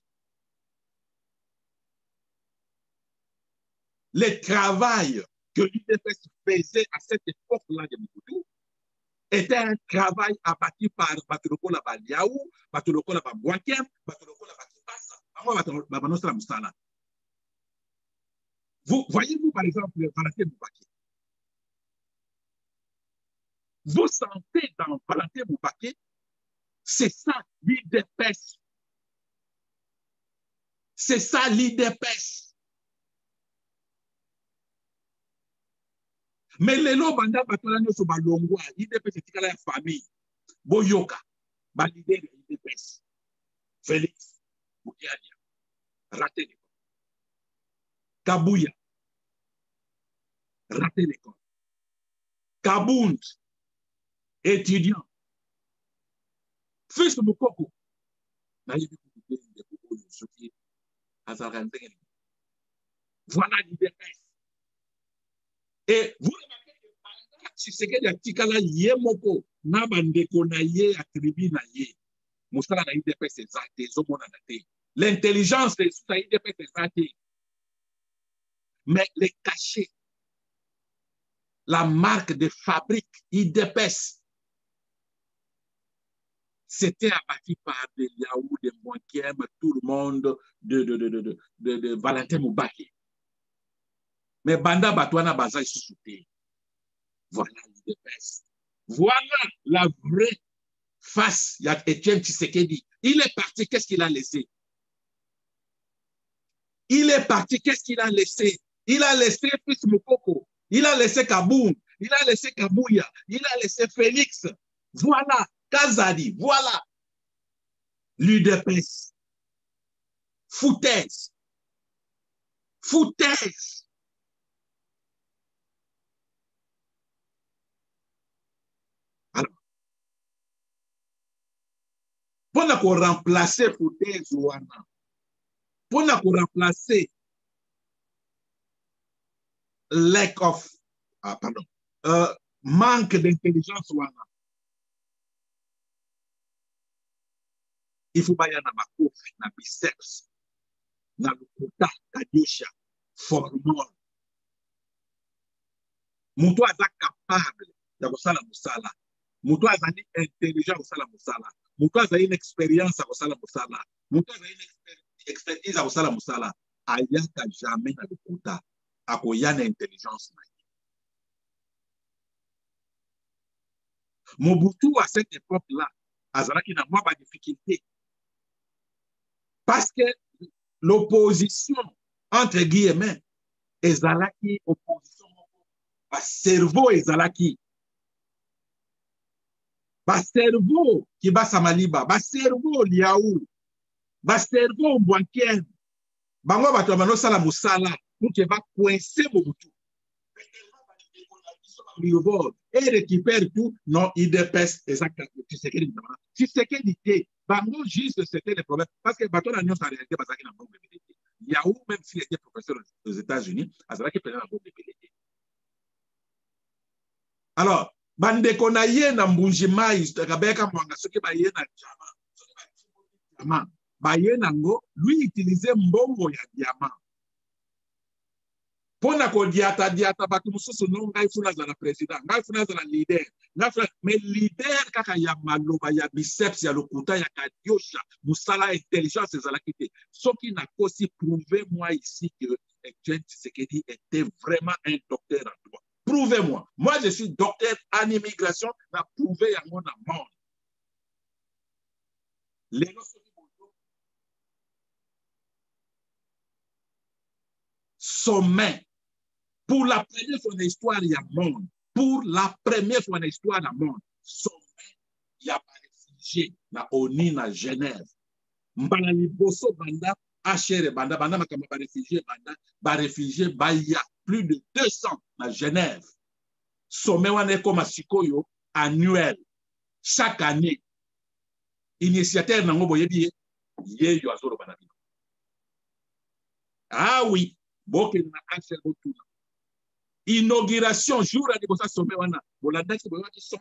Le travail que l'UDPS faisait à cette époque-là de Mobutu, était un travail abattu par Batolokola Baliaou, Batolokola Babouakem, Batolokola Bakibasa. Vous voyez-vous, par exemple, Valentin Moubaki. Vous sentez dans Valentin Moubaki, c'est ça l'IDPS. C'est ça l'IDPS. Mais les lots banda batolano so balongwa, IDPS c'est la famille. Boyoka, ba leader de l'IDPS. Félix Boukiadia, raté l'école. Kabouya, raté l'école. Kabound, étudiant. Fils Moukoko, voilà l'IDPS. Et vous remarquez que si c'est que les Tikala Yemoko, Nabandeko na ye, Atribi na ye, Moussala na IDPS exacté, Zomona na te. L'intelligence de ça IDPS exacté. Mais les cachets, la marque de fabrique IDPS, c'était abattu par des Yaou, des Mouakiem, tout le monde de Valentin Moubaki. Mais Banda Batouana Baza est sous-souté. Voilà l'IDPS. Voilà la vraie face. Il y a Etienne Tshisekedi. Il est parti, qu'est-ce qu'il a laissé? Il est parti, qu'est-ce qu'il a laissé? Il a laissé Fils Moukoko. Il a laissé Kaboum. Il a laissé Kabouya. Il a laissé Félix. Voilà. Kazadi. Voilà. L'UDPS. Foutaise. Foutaise. Alors, pour qu'on remplace foutaise, pour qu'on remplace lack of, manque d'intelligence, il faut pas y avoir na biceps, na lukuta, kadosha, formol. Moutou a capable de faire musala. Moutou a intelligent de faire musala. Moutou a une expérience de faire musala. Moutou a une expertise de faire musala. Ayaka jamais na lukuta. Akoyana intelligence. Mobutu à cette époque-là, Azaraki n'a pas de difficulté. Parce que l'opposition, entre guillemets, ezalaki opposition, ba cerveau ezalaki. Ba cerveau qui ba Samaliba, ba cerveau Liaou, ba cerveau Mbouakiem, bango bato bano sala musala, pour que ba coincer Mobutu. Et récupère tout, non, il dépasse exactement. Tu sais qu'elle dit, bango juste c'était le problème. Parce que bateau l'agneau, ça a réalité, parce qu'il a un bon bébé. Yahoo, même s'il était professeur aux États-Unis, à ce qu'il prenait un bon bébé. Alors, bandeko na ye na mbunjimai, kabeka mwanga, ce qui ba ye na diamant. Ba ye nango, lui utilisait mbongo ya diamant. Pona ko diata batu mususu no ngai funa za na president, ngai funa za na leader. Mais leader kaka ya maloba ya biceps ya lokuta ya kadiosha, musala intelligence za la kite. Soki na kosi prouvez-moi ici que Etienne Tshisekedi était vraiment un docteur en droit. Prouvez-moi. Moi je suis docteur en immigration, na prouvé ya mon monde. Les sommet. Pour la première fois dans l'histoire, il y a monde. Pour la première fois dans l'histoire, il y a monde. Sommet, il y a réfugié na ONU na Genève. Mbala liboso banda, HR banda, banda makamba ba réfugié baya plus de 200 na Genève. Sommet wane koma sikoyo annuel. Chaque année, initiateur nango boyebi ye yo azoro bana. Ah oui, boke na HR botuna. Inauguration, jour à l'époque, sommet, wana. Bolanda, c'est bon, ils sont.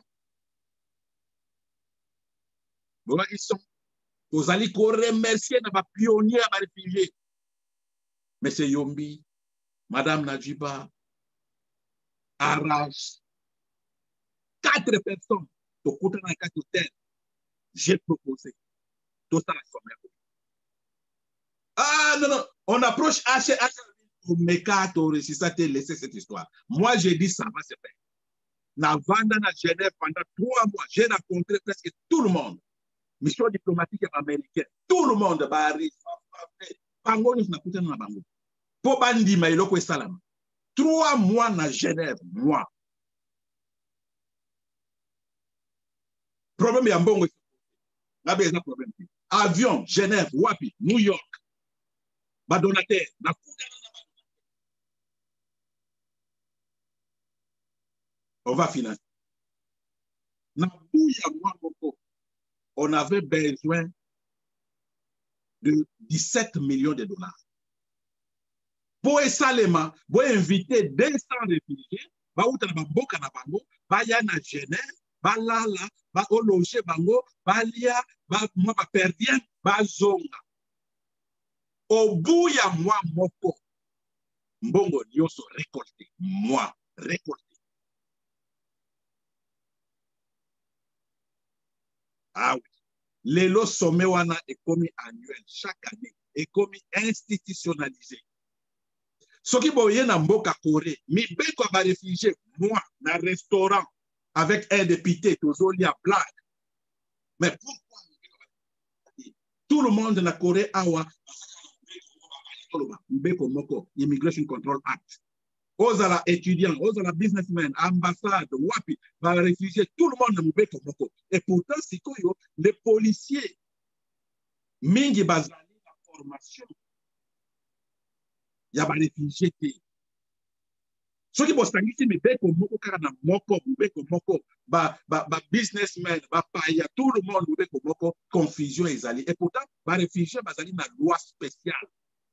Bon, ils sont. Vous allez remercier nos pionniers à réfugiés. Monsieur Yombi, Madame Nadjiba, Arras, 4 personnes. j'ai proposé. Tout ça, ah non, non, on approche H, si ça t'a laissé cette histoire. Moi, j'ai dit ça va se faire. Navanda na Genève pendant 3 mois, j'ai rencontré presque tout le monde. Mission diplomatique américaine, tout le monde va arriver. Bango, nous n'avons pas bango. Pour bandi, mais il y a salam. 3 mois na Genève, moi. Problème, il y a un bon. Problème. Avion, Genève, Wapi, New York. Badonater, na on va financer. On avait besoin de 17 millions de dollars. Pour Salema, pour inviter 200 réfugiés, ba uta na boka na bango, ba ya na Genève, ba lala, ba ologer bango, ba lia, ba moi ba perdien, ba zonga. Au bout ya moi moko, mbongo nyonso récolté, moi récolté. Ah oui. Lelo sommet wana est commis annuel chaque année, est commis institutionnalisé. Ce qui boye na mboka Corée, mi beko ba réfugié, moi, na restaurant, avec un député, tozoli à blague. Mais pourquoi tout le monde na Corée awa, mbeko moko, Immigration Control Act. Ozala étudiant, ozala businessman, ambassade, wapi, ba réfugié, tout le monde na mbeko moko. Et pourtant, c'est quoi les policiers, mingi bazali la formation, ya ba réfugié te. Ceux qui bostangisi mibeko moko kaka na moko mibeko moko ba businessmen ba paya tout le monde mibeko moko confusion ezali et pourtant ba réfugié bazali na loi spéciale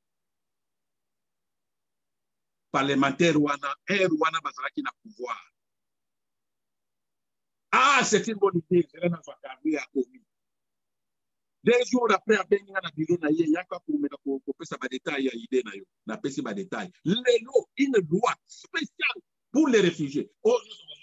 parlementaire wana bazalaki na pouvoir. Ah, c'est une bonne idée, c'est là va carrière à commis. 2 jours après à benga na bilo na ye yaka pour mettre pour pesa ba détail ya idée na yo na pesa ba détail. Lelo une loi spéciale pour les réfugiés. Oh,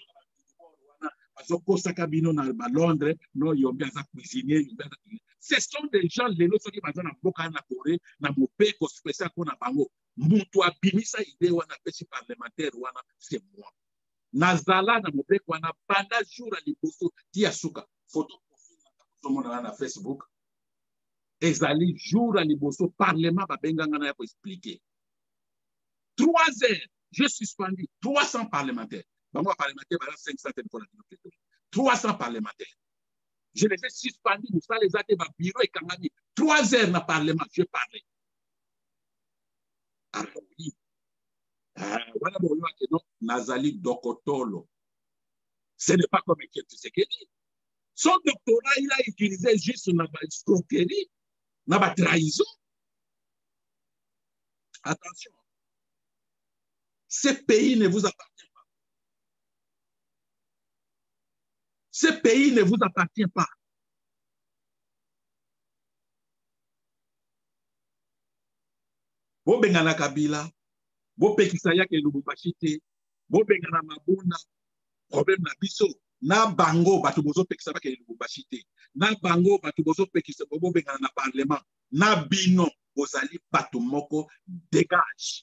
à Londres, non, il y a cuisinier. Ce sont des gens, les autres qui sont en Corée, dans mon pays spécial pour Nabango. Moutou a bimisa idée ou un appel parlementaire ou c'est moi. Nazala na mon pays ou un pendant jour à l'imposto Tiasuka. Photo profil na Facebook. Ezali jour à l'imposto parlement ba benganga na pour expliquer. 3 heures, je suis suspendu 300 parlementaires. Bango parlementaire, 500 téléphones. 300 parlementaires. Je les ai suspendus, nous ça les a été bureau et Kangani. 3 heures dans le parlement, je parlais. Ah oui. Voilà, bon, Nazali Dokotolo. Ce n'est pas comme Etienne Tshisekedi. Son doctorat, il a utilisé juste une escroquerie, une trahison. Attention. Ce pays ne vous appartient pas. Ce pays ne vous appartient pas. Bo bengana Kabila, bo pekisa yake Lubumbashi te, bo bengana Mabunda, problème na biso, na bango batu bozo pekisa yake Lubumbashi te, na bango batu bozo pekisa bo bengana na parlement, na bino bozali batu moko, dégage.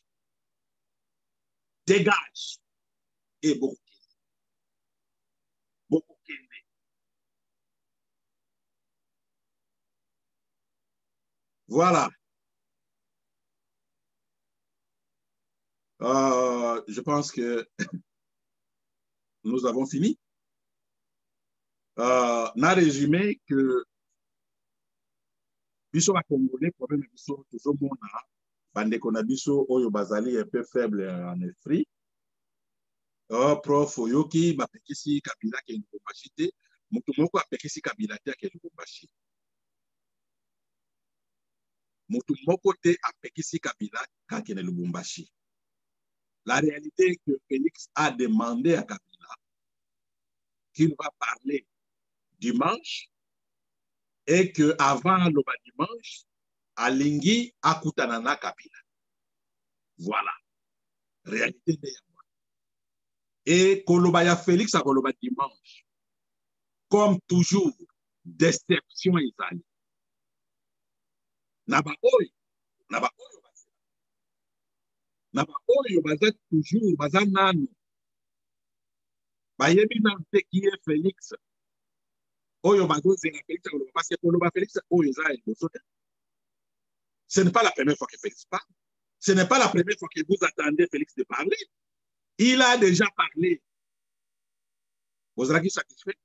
Dégage. Et beaucoup. Voilà. Je pense que nous avons fini. Na résumé que biso ba Congolais problème biso toujours mona bande qu'on a biso oyo bazali un peu faible en esprit. Prof Oyoki ba pekisi Kabila ke Lubumbashi te, mutu moko apekisi Kabila te ke Lubumbashi. Mutu moko te apekisi Kabila ke Lubumbashi. La réalité est que Félix a demandé à Kabila qu'il va parler dimanche et qu'avant le dimanche, Alingi Akutanana Kabila. Voilà. Réalité de Yamwa. Et Kolobaya Félix a Koloba dimanche. Comme toujours, déception ezali. Naba oyo baza toujours, baza nanu. Bayebi nanu te qui est Félix. Oyo bazozenga Félix koloba parce que koloba Félix oyo eza liboso te. Ce n'est pas la première fois que Félix parle. Ce n'est pas la première fois que vous attendez Félix de parler. Il a déjà parlé. Vous avez satisfait?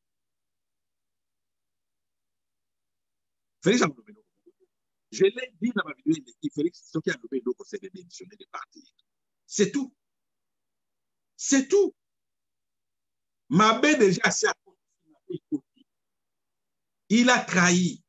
Félix a levé l'eau. Je l'ai dit dans ma vidéo, Félix, ce qui a levé l'eau, c'est de démissionner de parti. C'est tout. C'est tout. Mabé déjà, c'est à côté. Il a trahi.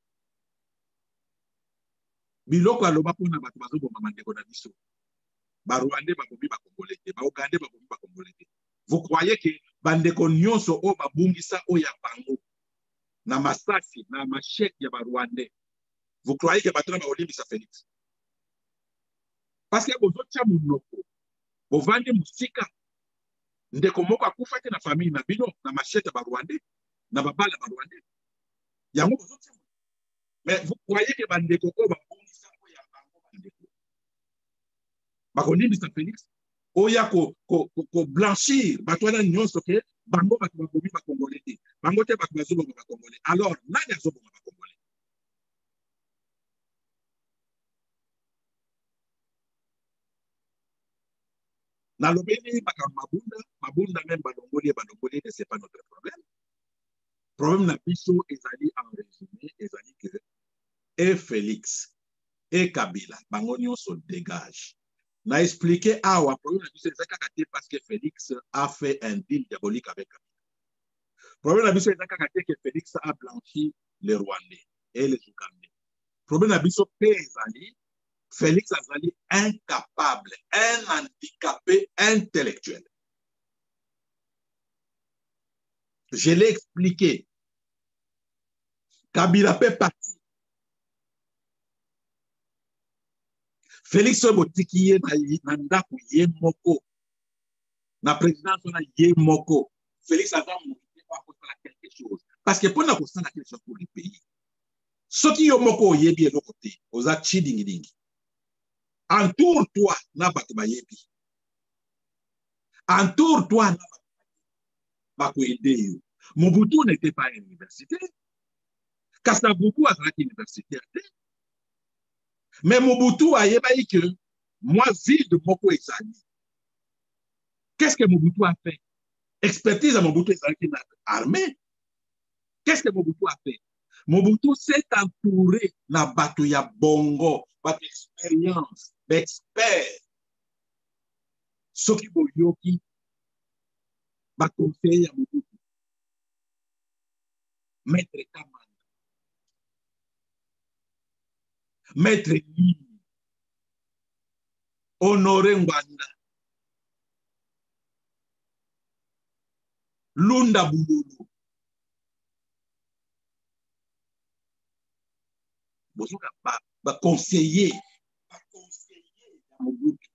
Biloko aloba pona bato bazoboma mandeko na biso. Barwandais babomi ba Congolais, Baougandais babomi ba Congolais. Vous croyez que bandeko nyonso o babungisa o ya bango na masasi na machette ya Barwandais. Vous croyez que batona ba olimbisa Félix? Parce que bozotia munoko. Bovande musika. Ndeko moko akufa te na famille na bino na machette ya Barwandais, na babala Barwandais. Yango bozotia. Mais vous croyez que bandeko o babungisa o ya bango bandeko. Bakolimbisa Félix? Oya ko blanchir batwana nyonso ke bango bato babomi ba Congolais te. Bango te bato bazoboma ba Congolais. Alors, nani azoboma ba Congolais? Nalobeli baka mabunda même balongoli, c'est pas notre problème. Problème na biso ezali en résumé, ezali que et Félix et Kabila, bango nyonso dégage. N'a expliqué awa problème na biso ezali parce que Félix a fait un deal diabolique avec Kabila. Problème na biso ezali que Félix a blanchi les Rwandais et les Ougandais. Problème na biso pe ezali Félix azali incapable, un handicapé intellectuel. Je l'ai expliqué. Kabila peut partir. Félix Botiki ye na ndako ye moko. Na présidence na ye moko. Félix a motivé pour faire quelque chose. Parce que pour nous faire quelque chose pour le pays. Ce qui est moko ye bien de côté, aux achidingi. Entoure-toi na batba yebi. Entoure-toi na batba yebi. Mobutu n'était pas à l'université. Kasavubu a été universitaire. Mais Mobutu a dit que moi, ville de Moko Ezali. Qu'est-ce que Mobutu a fait? Expertise à Mobutu Ezali qui n'a armée. Qu'est-ce que Mobutu a fait? Mobutu s'est entouré na bato ya bongo, bato expérience, d'experts. Soki Boyoki, ba conseiller à Mobutu. Maître Kamana. Maître Nini. Honoré Ngwanda. Lunda Boulolo. Bozoka ba conseiller à Mobutu.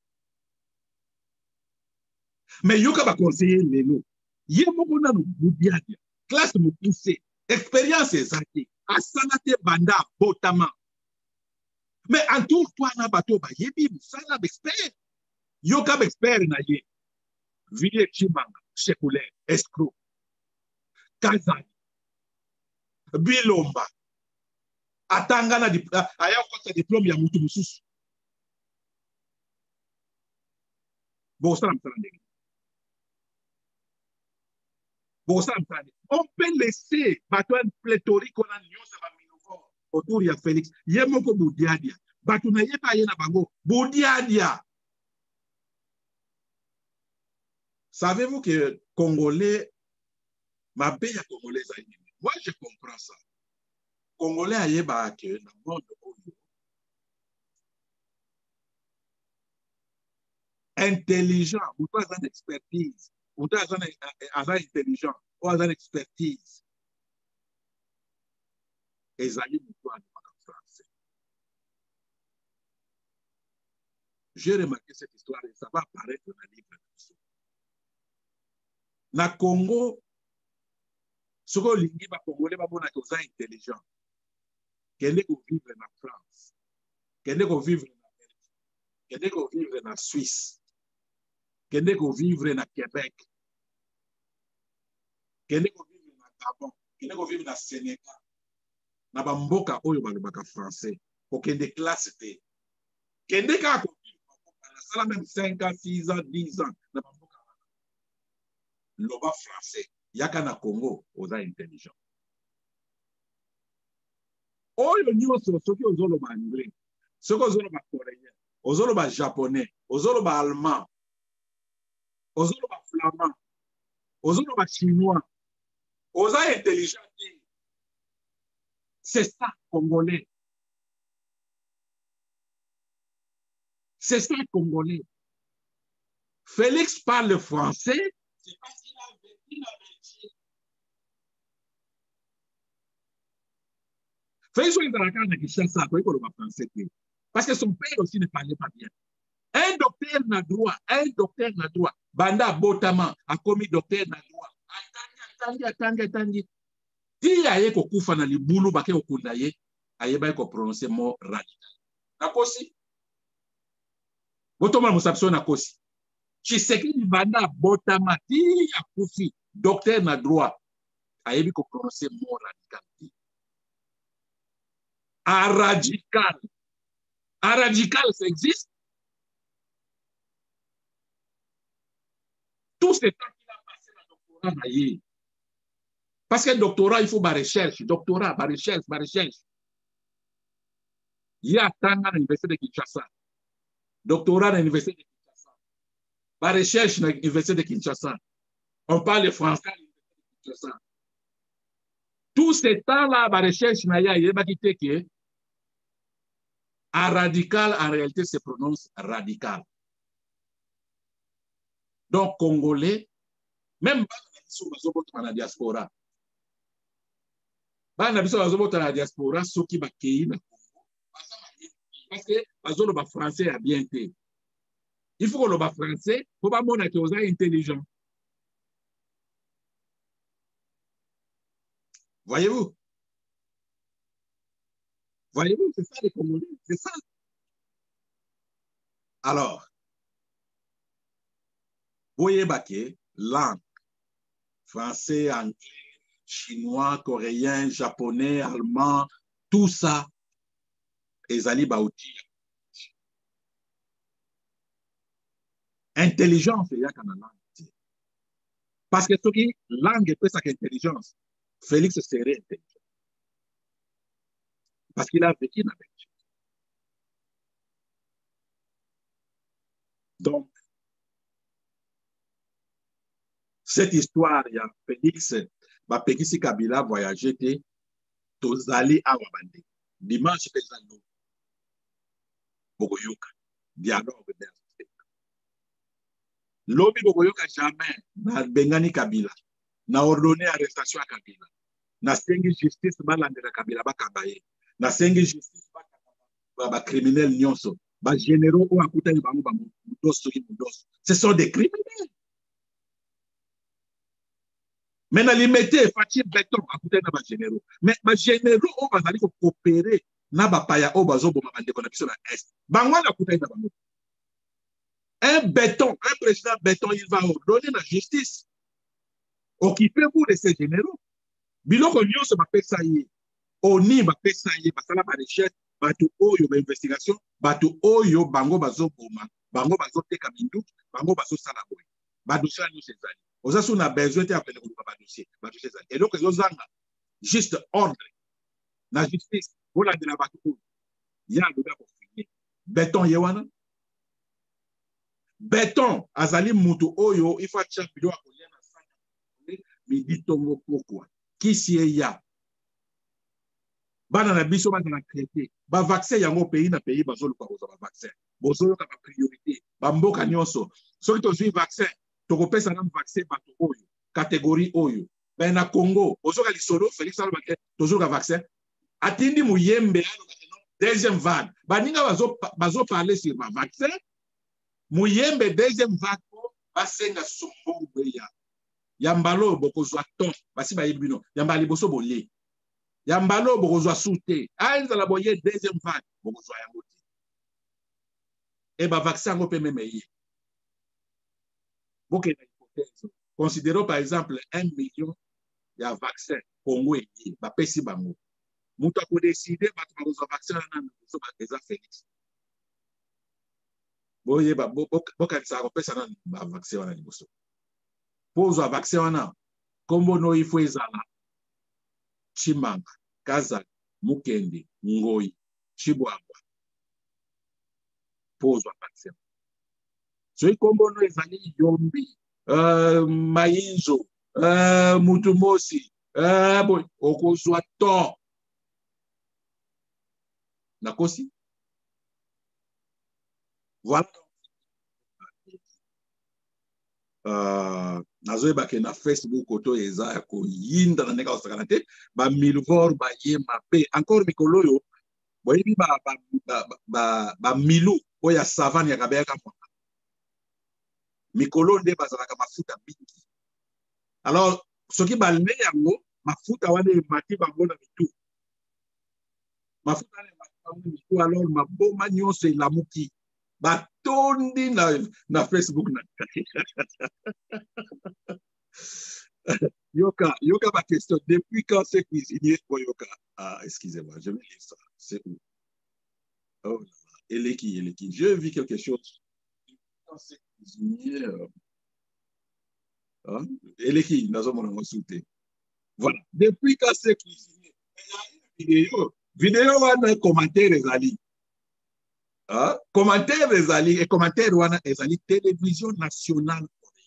Mais yoka ba conseiller lelo. Ye moko na Budiadia. Classe mo poussé. Expérience ezaki. Asanate banda botama. Mais entoure-toi na bato ba yebi musala expert. Yoka ba expert na ye. Ville Chimanga, Chekule, Escroc. Kazani. Bilomba. Atanga na aya kwa diplôme ya mutu mususu. Bosala msalande. On peut laisser Batoine pléthorique on a autour de Félix. Yemoko Boudiadia. Batuna yepa yena bango. Boudiadia. Savez-vous que Congolais, ma belle Congolais, moi je comprends ça. Congolais a yeba que dans le monde intelligent, ou pas en expertise, ou pas en intelligent, ou en expertise. Ezali Moutoine en français. J'ai remarqué cette histoire et ça va apparaître dans le livre. Na Congo, Ce que les Congolais sont intelligents. Qu'elle est vivre en France, qu'elle est vivre en Amérique, qu'elle est vivre en Suisse, qu'elle est vivre en Québec, qu'elle est vivre en Gabon, qu'elle est vivre en Sénégal. Na bamboka oyo balobaka français pour qu'il y ait des classes. Qu'elle est vivre ça même 5 ans, 6 ans, 10 ans. Na bamboka loba français. Yaka na Congo, aux intelligents. Oyo nyonso soki ozoloba anglais, soki ozoloba coréen, ozoloba japonais, ozoloba allemand, ozoloba flamand, ozoloba chinois, oza intelligent. C'est ça, Congolais. C'est ça, Congolais. Félix parle français, c'est parce qu'il a vécu la Belgique. Félix est dans la carte de Kinshasa, il parle français. Parce que son père aussi ne parlait pas bien. Un docteur n'a droit, Banda Botama a commis docteur n'a droit. Attendez. Si aye ko kufa na libulu bake okunda ye, aye ba ko prononcer mot radical. Na kosi. Botoma musapso na kosi. Tshisekedi Banda Botama ti ya kufi, docteur na droit. Aye bi ko prononcer mot radical. Radical, ça existe. Tout ce temps qu'il a passé dans le doctorat, parce que le doctorat, il faut ma recherche. Doctorat, ma recherche. Il y a tant à l'université de Kinshasa. Doctorat à l'université de Kinshasa. Ma recherche à l'université de Kinshasa. On parle français à l'université de Kinshasa. Tout ce temps-là, ma recherche, il y a quitté que radical, en réalité, se prononce radical. Donc, Congolais, même dans la diaspora, bana biso bazobota na diaspora soki bakei na Congo parce que bazoloba français a bien été. Il faut que le français pour pas mona que vous êtes intelligent. Voyez-vous, c'est ça les Congolais, c'est ça. Alors, voyez baké langue français, anglais, chinois, coréen, japonais, allemand, tout ça, ezali baouti. Intelligence, il y a qu'un langue. Parce que ce qui langue est sa intelligence. Félix serait intelligent. Parce qu'il a vécu dans la Belgique. Donc, cette histoire, il y a Félix, Pekisi Kabila voyager, Tozali Awabande. Dimanche, Pesano, Bogoyoka, dialogue d'Afrique. Lobi Bogoyoka jamais, na Bengani Kabila, na ordonné arrestation à Kabila, na sengi justice balandela Kabila bakabaye, na sengi justice ba criminel nyonso, ba généraux ou akuta ni bango ba mudoso ki mudoso. Ce sont des criminels. Maintenant, les mettez Fatih Béton à côté de nos généraux. Mais les généraux, on va aller coopérer. Na ba paya o bazo bo mabande ko na biso na est. Bangwa na côté na bango. Un béton, un président béton, il va ordonner la justice. Occupez-vous de ces généraux. Biloko nyonso ba pesa ye. Oni ba pesa ye basala ba recherche, batu oyo ba investigation, batu oyo bango bazo boma, bango bazo teka mindu, bango bazo sala boy. Ba dossier nous ces années. Aujourd'hui, on a besoin de faire un dossier. Et donc, ils ont juste ordre. La justice, pour la de la bataille, il y a un débat pour finir. Béton, Yewana. Béton, Azali Moutou Oyo, il faut que chaque vidéo mais dit Tongo pourquoi. Qui s'y est ya? Bana na biso bana na traité. Ba vaccin yango pays na pays bazolo pa oza ba vaccin. Bozolo ka priorité. Ba mboka nyonso. Soki to zui vaccin tokopesa na vaccin bato oyo catégorie oyo ben na Congo ozoka lisolo Félix alobaki tozoka vaccin atindi muyembe deuxième vague baninga bazo parler sur ma vaccin muyembe deuxième vague basenga sumbongo ya Yambalo bokozwa ton basi ba yebino yambali boso bolé yambalo bokozwa souté ainza la boye deuxième vague bokozwa yango et ba vaccin ngo pe même yi boke na hypothèse considérons par exemple 1 million ya vaccin Congo yi ba pesi bango mutu ko décider ba bokozwa vaccin na boso ba eza Félix boye ba boka sa ko pesa na ba vaccin wana liboso pozwa vaccin wana kombo no ifo ezala Chimanga, Kazak, Mukende, Ngoi, Chibwagwa, pozwa vaccin. So kombo no ezali Yombi, Mayinzo, Mutumosi, okozwa to. Nakosi? Voilà. Nazoyeba ke na Facebook koto eza ya koyinda na ndenge osakana te ba milvor ba yema pe encore mikolo yo boyebi ba milu oya savane ya kabeka mwana mikolo nde bazalaka mafuta mingi alors soki balme yango mafuta wana emati bango na mitu mafuta wana emati bango na mitu alors maboma nyonso elamuki batondi na Facebook na Yoka ma question. Depuis quand c'est cuisinier pour Yoka? Ah, excusez-moi, je vais lire ça. C'est où? Oh, Eleki. Je vis quelque chose. Depuis quand c'est cuisinier? Eleki, nous avons consulté. Voilà. Depuis quand c'est cuisinier? Il y a une vidéo, on a commentaire les alliés. Commentaire les alliés et commentaire wana ezali télévision nationale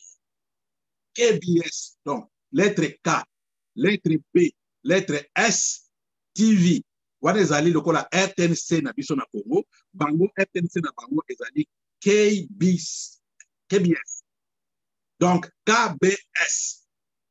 KBS donc lettre K lettre B lettre S TV wana ezali lokola RTNC na biso na Congo bango RTNC na bango ezali KBS donc KBS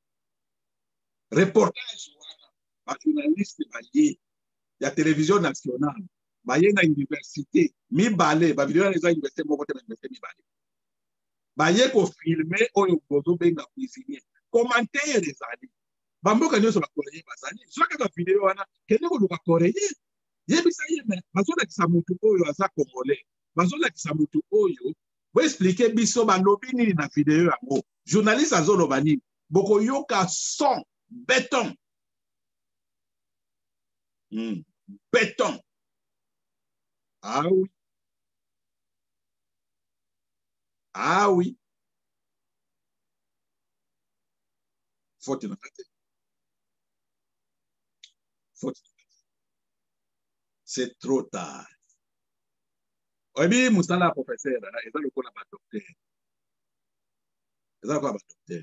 reportage wana ba journaliste baye ya télévision nationale baye na université mibale ba vidéo na université moko te na université mibale baye ko filmer oyo bozo benga cuisinier commentaire ezali bamboka nyonso ba koreyen bazali soka ka vidéo wana kende ko luka koreyen yebisa yeme bazola kisa mutu oyo aza congolais bazola kisa mutu oyo bo expliquer biso ba lobi nini na vidéo yango journaliste azoloba nini boko yoka son béton béton. Ah oui. Ah oui. Faute de c'est trop tard. Obi musala professeur, ils ont le coup là docteur. Ils ont quoi docteur?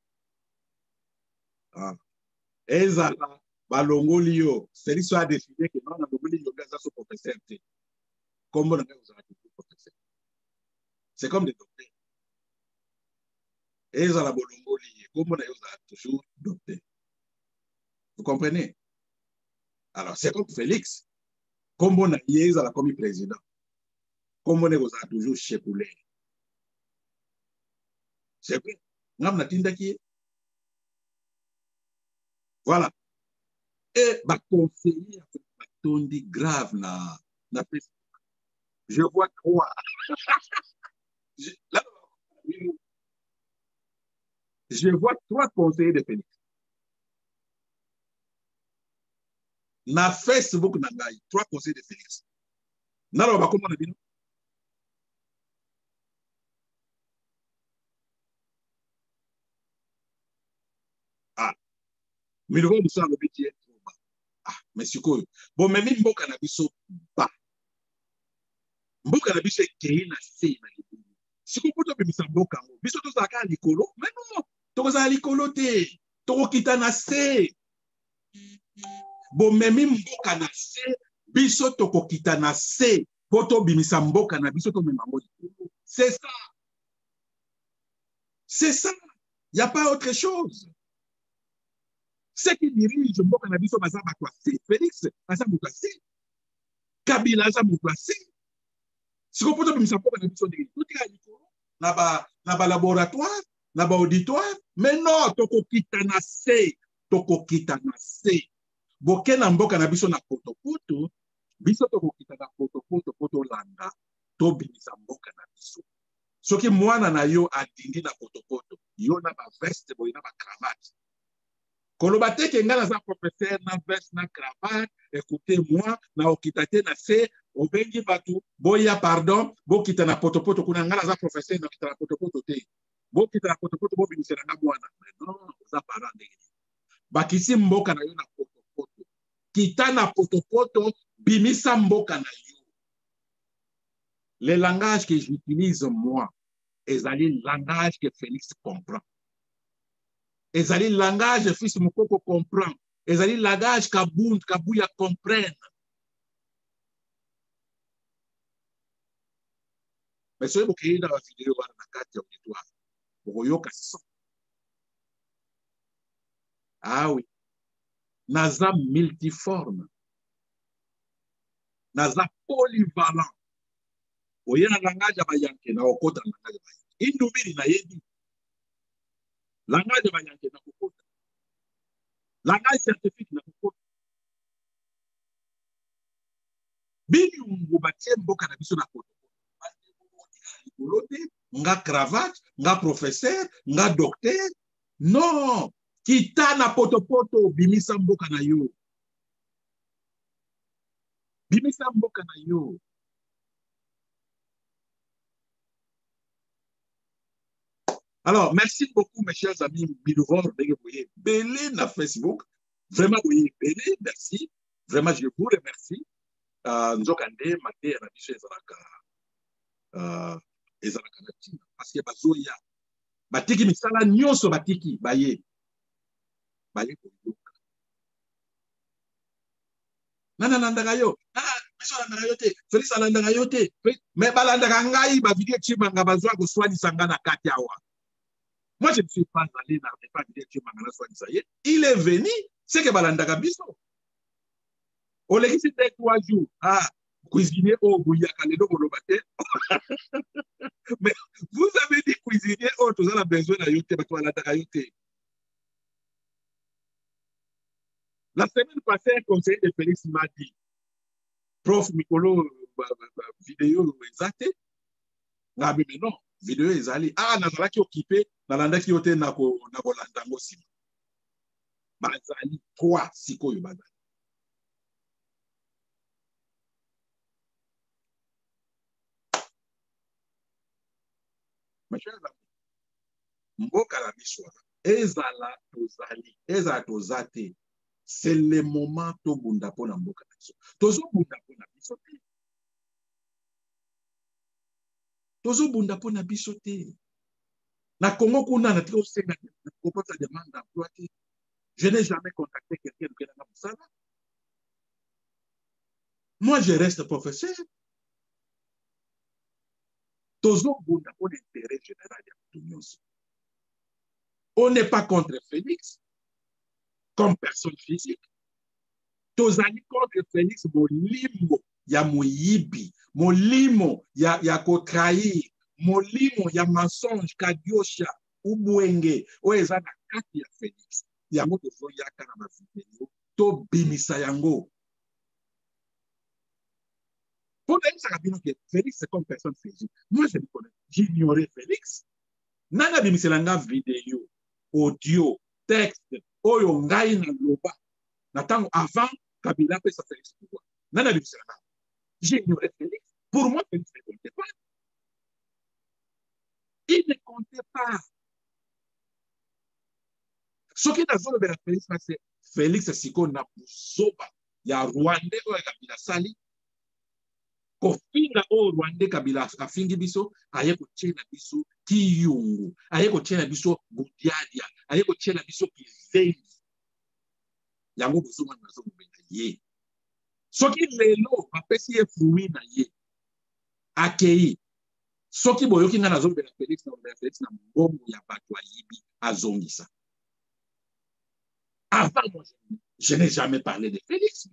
Ah. Ezala balongolio, c'est l'histoire décidé que non na longoli yo gaza so professeur te. Comme on a professeur. C'est comme des docteurs. Ezala bolongoli, comme on a toujours docteur. Vous comprenez? Alors c'est comme Félix. Comme on a ezala comme président. Comme on a toujours chepoulé. C'est vrai. Ngam na tinda ki. Voilà. Et ma conseiller a tondi grave na Facebook. Je vois trois. Je vois trois conseillers de Félix. Na Facebook na ngai, trois conseillers de Félix. Nalo ba comment na bino? Ah. Milongo musa lo bitie. Ah, mais sikoyo. Bon memi mboka na biso ba. Mboka na biso ekei na se na libulu. Siko poto bimisa mboka ngo. Biso to zaka likolo, mais non. Toko za likolo te. Toko kita na se. Bon memi mboka na se, biso toko kita na se. Poto bimisa mboka na biso to mema ngo likolo. C'est ça. C'est ça. Il n'y a pas autre chose. Ce qui dirige mboka na biso baza bakwasi. Félix baza mukwasi. Kabila baza mukwasi. Siko poto bimisa mboka na biso ndenge tout est à likolo. Na ba laboratoire, na ba auditoire, Mais non, toko kitana se, toko kitana se. Boke na mboka na biso na potopoto, biso toko kitana potopoto poto landa, to bimisa mboka na biso. Soki mwana na yo adindi na potopoto, yo na ba veste boy na ba cravate. Koloba te ke nga naza professeur na veste na cravate, écoutez-moi, na okitate na se, obengi batu, boya pardon, bo kita na potopoto kuna nga naza professeur na kita na potopoto te. Bo kita na potopoto bo bimisela nga mwana. Non, oza parent ndenge. Bakisi mboka na yo na potopoto. Kita na potopoto, bimisa mboka na yo. Le langage que j'utilise moi, ezali langage que Félix comprend. Ezali langage fils Mokoko comprend. Ezali langage Kabuya comprenne. Mais ce qui est dans la vidéo, dans la carte auditoire, Boyoka son. Ah oui. Naza multiforme. Naza polyvalent. Oye na langage bayanke na okota langage bayanke. Indubiri na yedi. Langage bayanke na okota. Langage scientifique na okota. Bini ungubatie mboka na biso na okota. Nga cravate, nga professeur, nga docteur. Non, kita na potopoto bimisa mboka na yo. Bimisa mboka na yo. Alors, merci beaucoup, mes chers amis. Belé na Facebook. Vraiment, oui, belé, merci. Vraiment, je vous remercie. Nzokande, Mate, Rabiche, Ezalaka Natina. Parce que Bazoya, Batiki Misala, Nyoso Batiki, Baye. Baye Koyoka. Nananandaka yo. Biso landaka yo te. Félix alandaka yo te. Mais balandaka ngai, bavidi Chimanga Bazoa, Goswani Sangana Katiawa. Moi, je ne suis pas allé dans les familles de Chimanga Swani. Il est venu, c'est que balandaka biso. On l'a dit, c'était 3 jours. Cuisiner au bouillaka, les deux bolobate. Mais vous avez dit cuisiner au, tout ça, a besoin d'ayote, mais toi, l'ayote. La semaine passée, un conseiller de Félix m'a dit, prof Mikolo, vidéo exacte. Mais non, vidéo ezali. Nazala qui occupé, nalanda qui ote nako landango si. Bazali 3 siko yo bazali. Mes chers amis, mboka la biso ezala tozate. C'est le moment to bunda pona mboka na biso. Tozo bunda pona biso te. Tozo bunda pona biso te. Na Congo kuna na tiko senga propose sa demande d'emploi. Je n'ai jamais contacté quelqu'un qui est dans la salle. Moi, je reste professeur. Tozo bunda pona intérêt général de l'opinion. On n'est pas contre Félix comme personne physique. Tozali contre Félix molimo ya moyibi, molimo ya kotrahir, molimo ya mensonge kadiosha ubwenge oeza na kati ya Félix. Yango tozoyaka na mavideo to bimisa yango. Pour dire que Félix c'est comme personne physique. Moi je me connais, j'ignorais Félix. Nana bimiselanga vidéo, audio, texte, oyo ngai na loba. Natango avant Kabila peut se faire pouvoir. Nana bimiselanga. J'ignorais Félix. Pour moi, Félix ne comptait pas. Il ne comptait pas. Ce qui est dans le Félix, c'est Félix Siko Nabuzoba. Il y a Rwandais ou Kabila Sali. Kofinga o Rwandais Kabila Afingi Biso, ayeko Tchena Biso, Kiyungu, ayeko Tchena Biso, Goudiadia, ayeko Tchena Biso, Kizengi. Yango Buzuma Nazo Mbena Ye. Soki lelo apesi ye fruit na ye akei soki boyoki nga nazo bela Félix na mbongo ya bato ayibi azongisa. Avant moi je n'ai jamais parlé de Félix.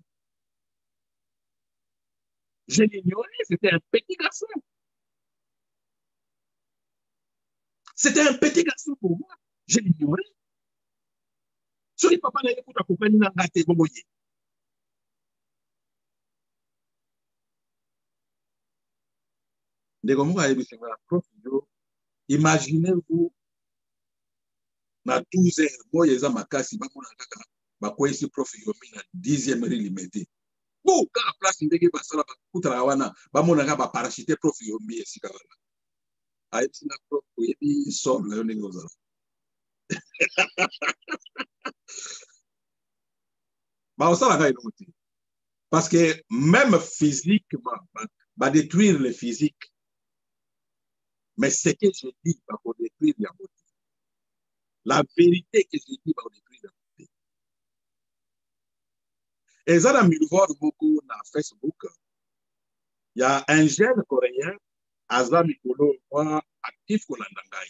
Je l'ignorais, c'était un petit garçon. C'était un petit garçon pour moi. J'ai ignoré. So les papas n'avaient pas compris n'a gâté boboye. Les gomos avaient dit la prof, imaginez-vous, na 12 heures, moi, ils ont ma casse, bah, mon kaka, bah, quoi, ici, prof, yomi, na 10e limité. Bon, quand la place, il y a ça, bah, koutra wana, bah, mon kaka, bah, parachute, prof, yomi, et si kaka. Aïe, si la prof, oui, il sort, là, on est comme ça. Bah, on s'en va, il est parce que même physiquement, va détruire le physique. Mais ce que je dis va détruire la beauté. La vérité que je dis va détruire la beauté. Et ça, dans le voir beaucoup dans Facebook, il y a un jeune coréen, Azam Mikolo, actif pour l'anglais.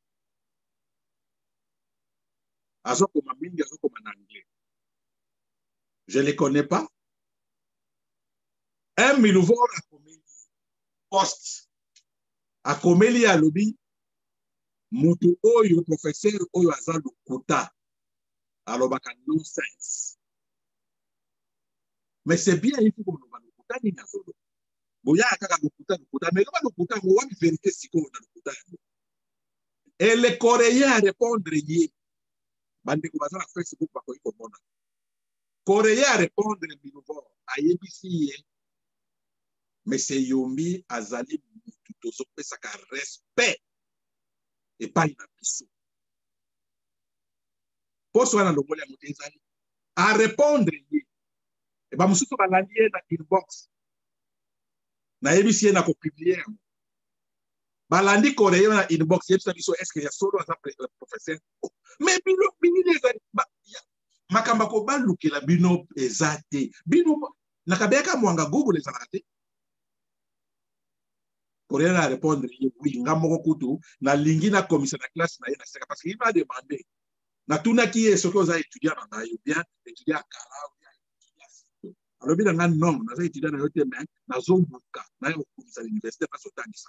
Azam comme mingi, Azam comme en anglais. Je ne les connais pas. Un milvoire a commis post. A commis à lobby. Mutu oyo professeur oyo Azam Lukuta. Alors, il y a nonsense. Mais c'est bien, il faut qu'on nous Lukuta ni Nazolo. Boya kaka Lukuta, mais le Lukuta, on va vérité si on a Lukuta. Et les Coréens répondent, bande ko bazala Facebook ba ko ikomona Coréen répondre binuvo ayebisi mais c'est Yomi azali mutu tozopesa ka respect et pas na biso poso wana longoli ya mutu ezali a répondre ye et ba mususu balandi ye na inbox na yebisi ye na ko publier balandi Coréen na inbox yebisa biso est-ce que ya solo aza professeur mais bino ezali makamba ko balukela bino ezate bino nakabeka mwanga Google ezalaka te Coréen a répondre oui ngamoko kutu na lingi na commission na classe na yena seka parce qu'il m'a demandé na tuna qui est ce que vous avez étudié na yo bien étudié à Kala ou bien étudié alors bien na non na étudié na yote mais na zombuka na yo commission à l'université pas autant de ça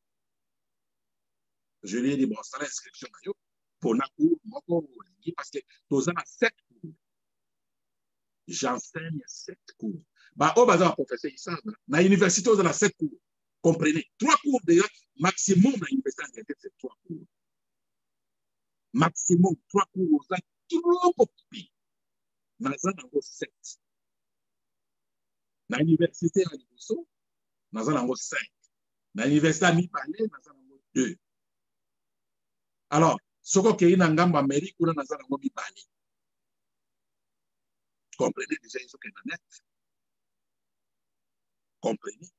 je lui ai dit bon ça l'inscription na yo pour na cours moko lingi parce que tous na 7 cours j'enseigne 7 cours ba o baza professeur ils savent na université aux na 7 cours comprenez 3 cours déjà maximum à l'université c'est 3 cours maximum 3 cours za trop occupé naza nango 7 na université ya liboso naza nango 5 na université ya mibale naza nango 2 alors soko okei na ngambo Amérique kuna naza nango mibale comprenez déjà ils sont net comprenez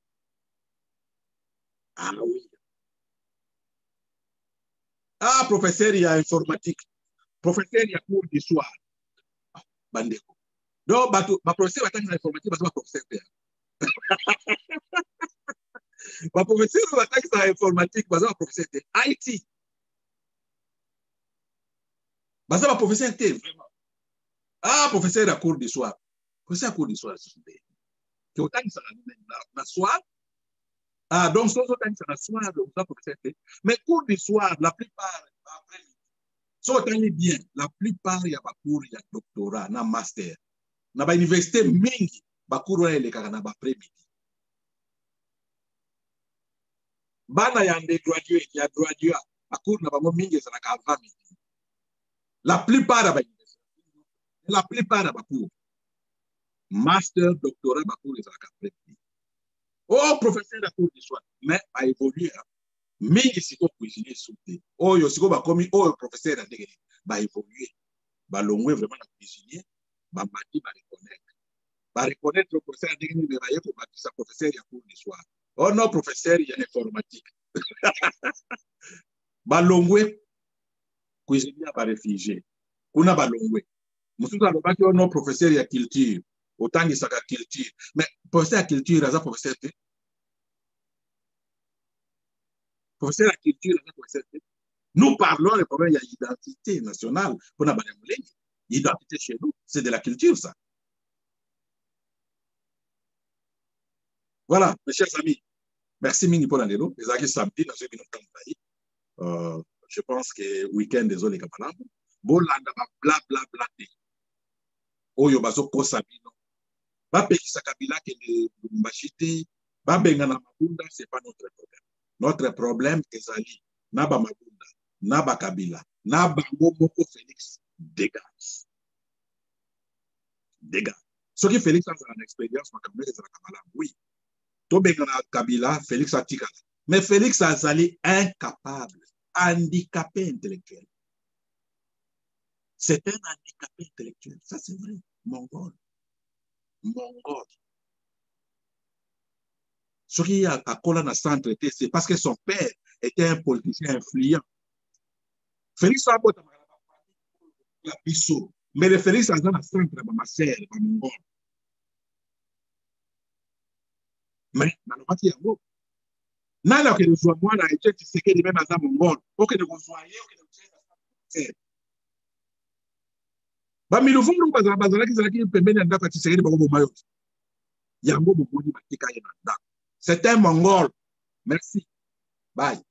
ah oui ah professeur ya informatique professeur ya cours du soir bandeko donc ba professeur batangisa informatique baza ba professeur te ba professeur batangisa informatique baza ba professeur te IT baza ba professeur te vraiment ah professeur ya cours du soir professeur ya cours du soir que otangisa na soir ah donc so otangisa na soir baza professeur te mais cours du soir la plupart après so otangi bien la plupart ya ba cours ya doctorat na master na ba université mingi ba cours wana elekaka na ba après-midi bana ya undergraduate ya graduate ba cours na bango mingi ezalaka avant midi la plupart ya ba université la plupart ya ba cours master doctorat ba cours ezalaka après-midi oh professeur ya cours du soir mais a évolué mingi siko cuisinier sauté oyo siko bakomi oyo professeur ya ndenge ba évolué balongwe vraiment na cuisinier ba mati ba reconnaître le professeur ya ndenge nini ba yeko bakisa professeur ya cours du soir oh non professeur ya informatique balongwe cuisinier ba réfugié kuna balongwe mususu alobaki oh non professeur ya culture otangisaka culture mais professeur ya culture aza professeur te professeur ya culture aza professeur te nous parlons le problème il y a identité nationale pour na banyamulenge identité chez nous c'est de la culture ça voilà mes chers amis merci mingi pour la lelo ezalaki samedi na jebi na je pense que week-end désolé kamala bolanda ba bla bla bla te oyo bazokosa bino bapekisa Kabila ke Lubumbashi te babenga na Mabunda, c'est pas notre problème. Notre problème ezali na ba Mabunda na ba Kabila na bango moko Félix dégage soki Félix a une expérience makambo ezalaka malamu oui tobenga na Kabila Félix atikala mais Félix azali incapable handicapé intellectuel. C'est un handicapé intellectuel. Ça, c'est vrai. Mongol. Ce qui a collé dans centre, c'est parce que son père était un politicien influent. Félix a la biseau. Mais le Félix a dans le centre, ma sœur, ma Mongol. Mais, dans le matin, nala ke nous moi na été c'est que même à Mongol. Ok, nous voyons que bamiluvungu bazalaki zalaki pembeni ya ndako ya Tshisekedi bakoboma yo yango bomoni batika ye na ndako. C'est un Mongol. Merci. Bye.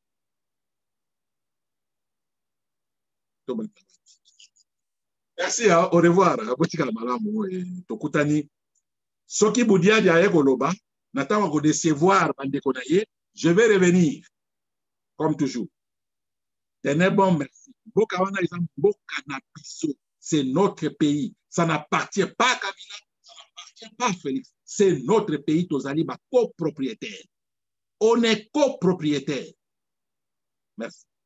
Merci, au revoir. Abotikala malamu tokutani. Soki Boudiadi aye koloba, natanga ko décevoir bandeko na ye, je vais revenir comme toujours. Tenez bon, merci. Boka wana exemple boka na biso. C'est notre pays. Ça n'appartient pas à Kabila, ça n'appartient pas à Félix. C'est notre pays, tozali ba copropriétaire. On est copropriétaire. Merci.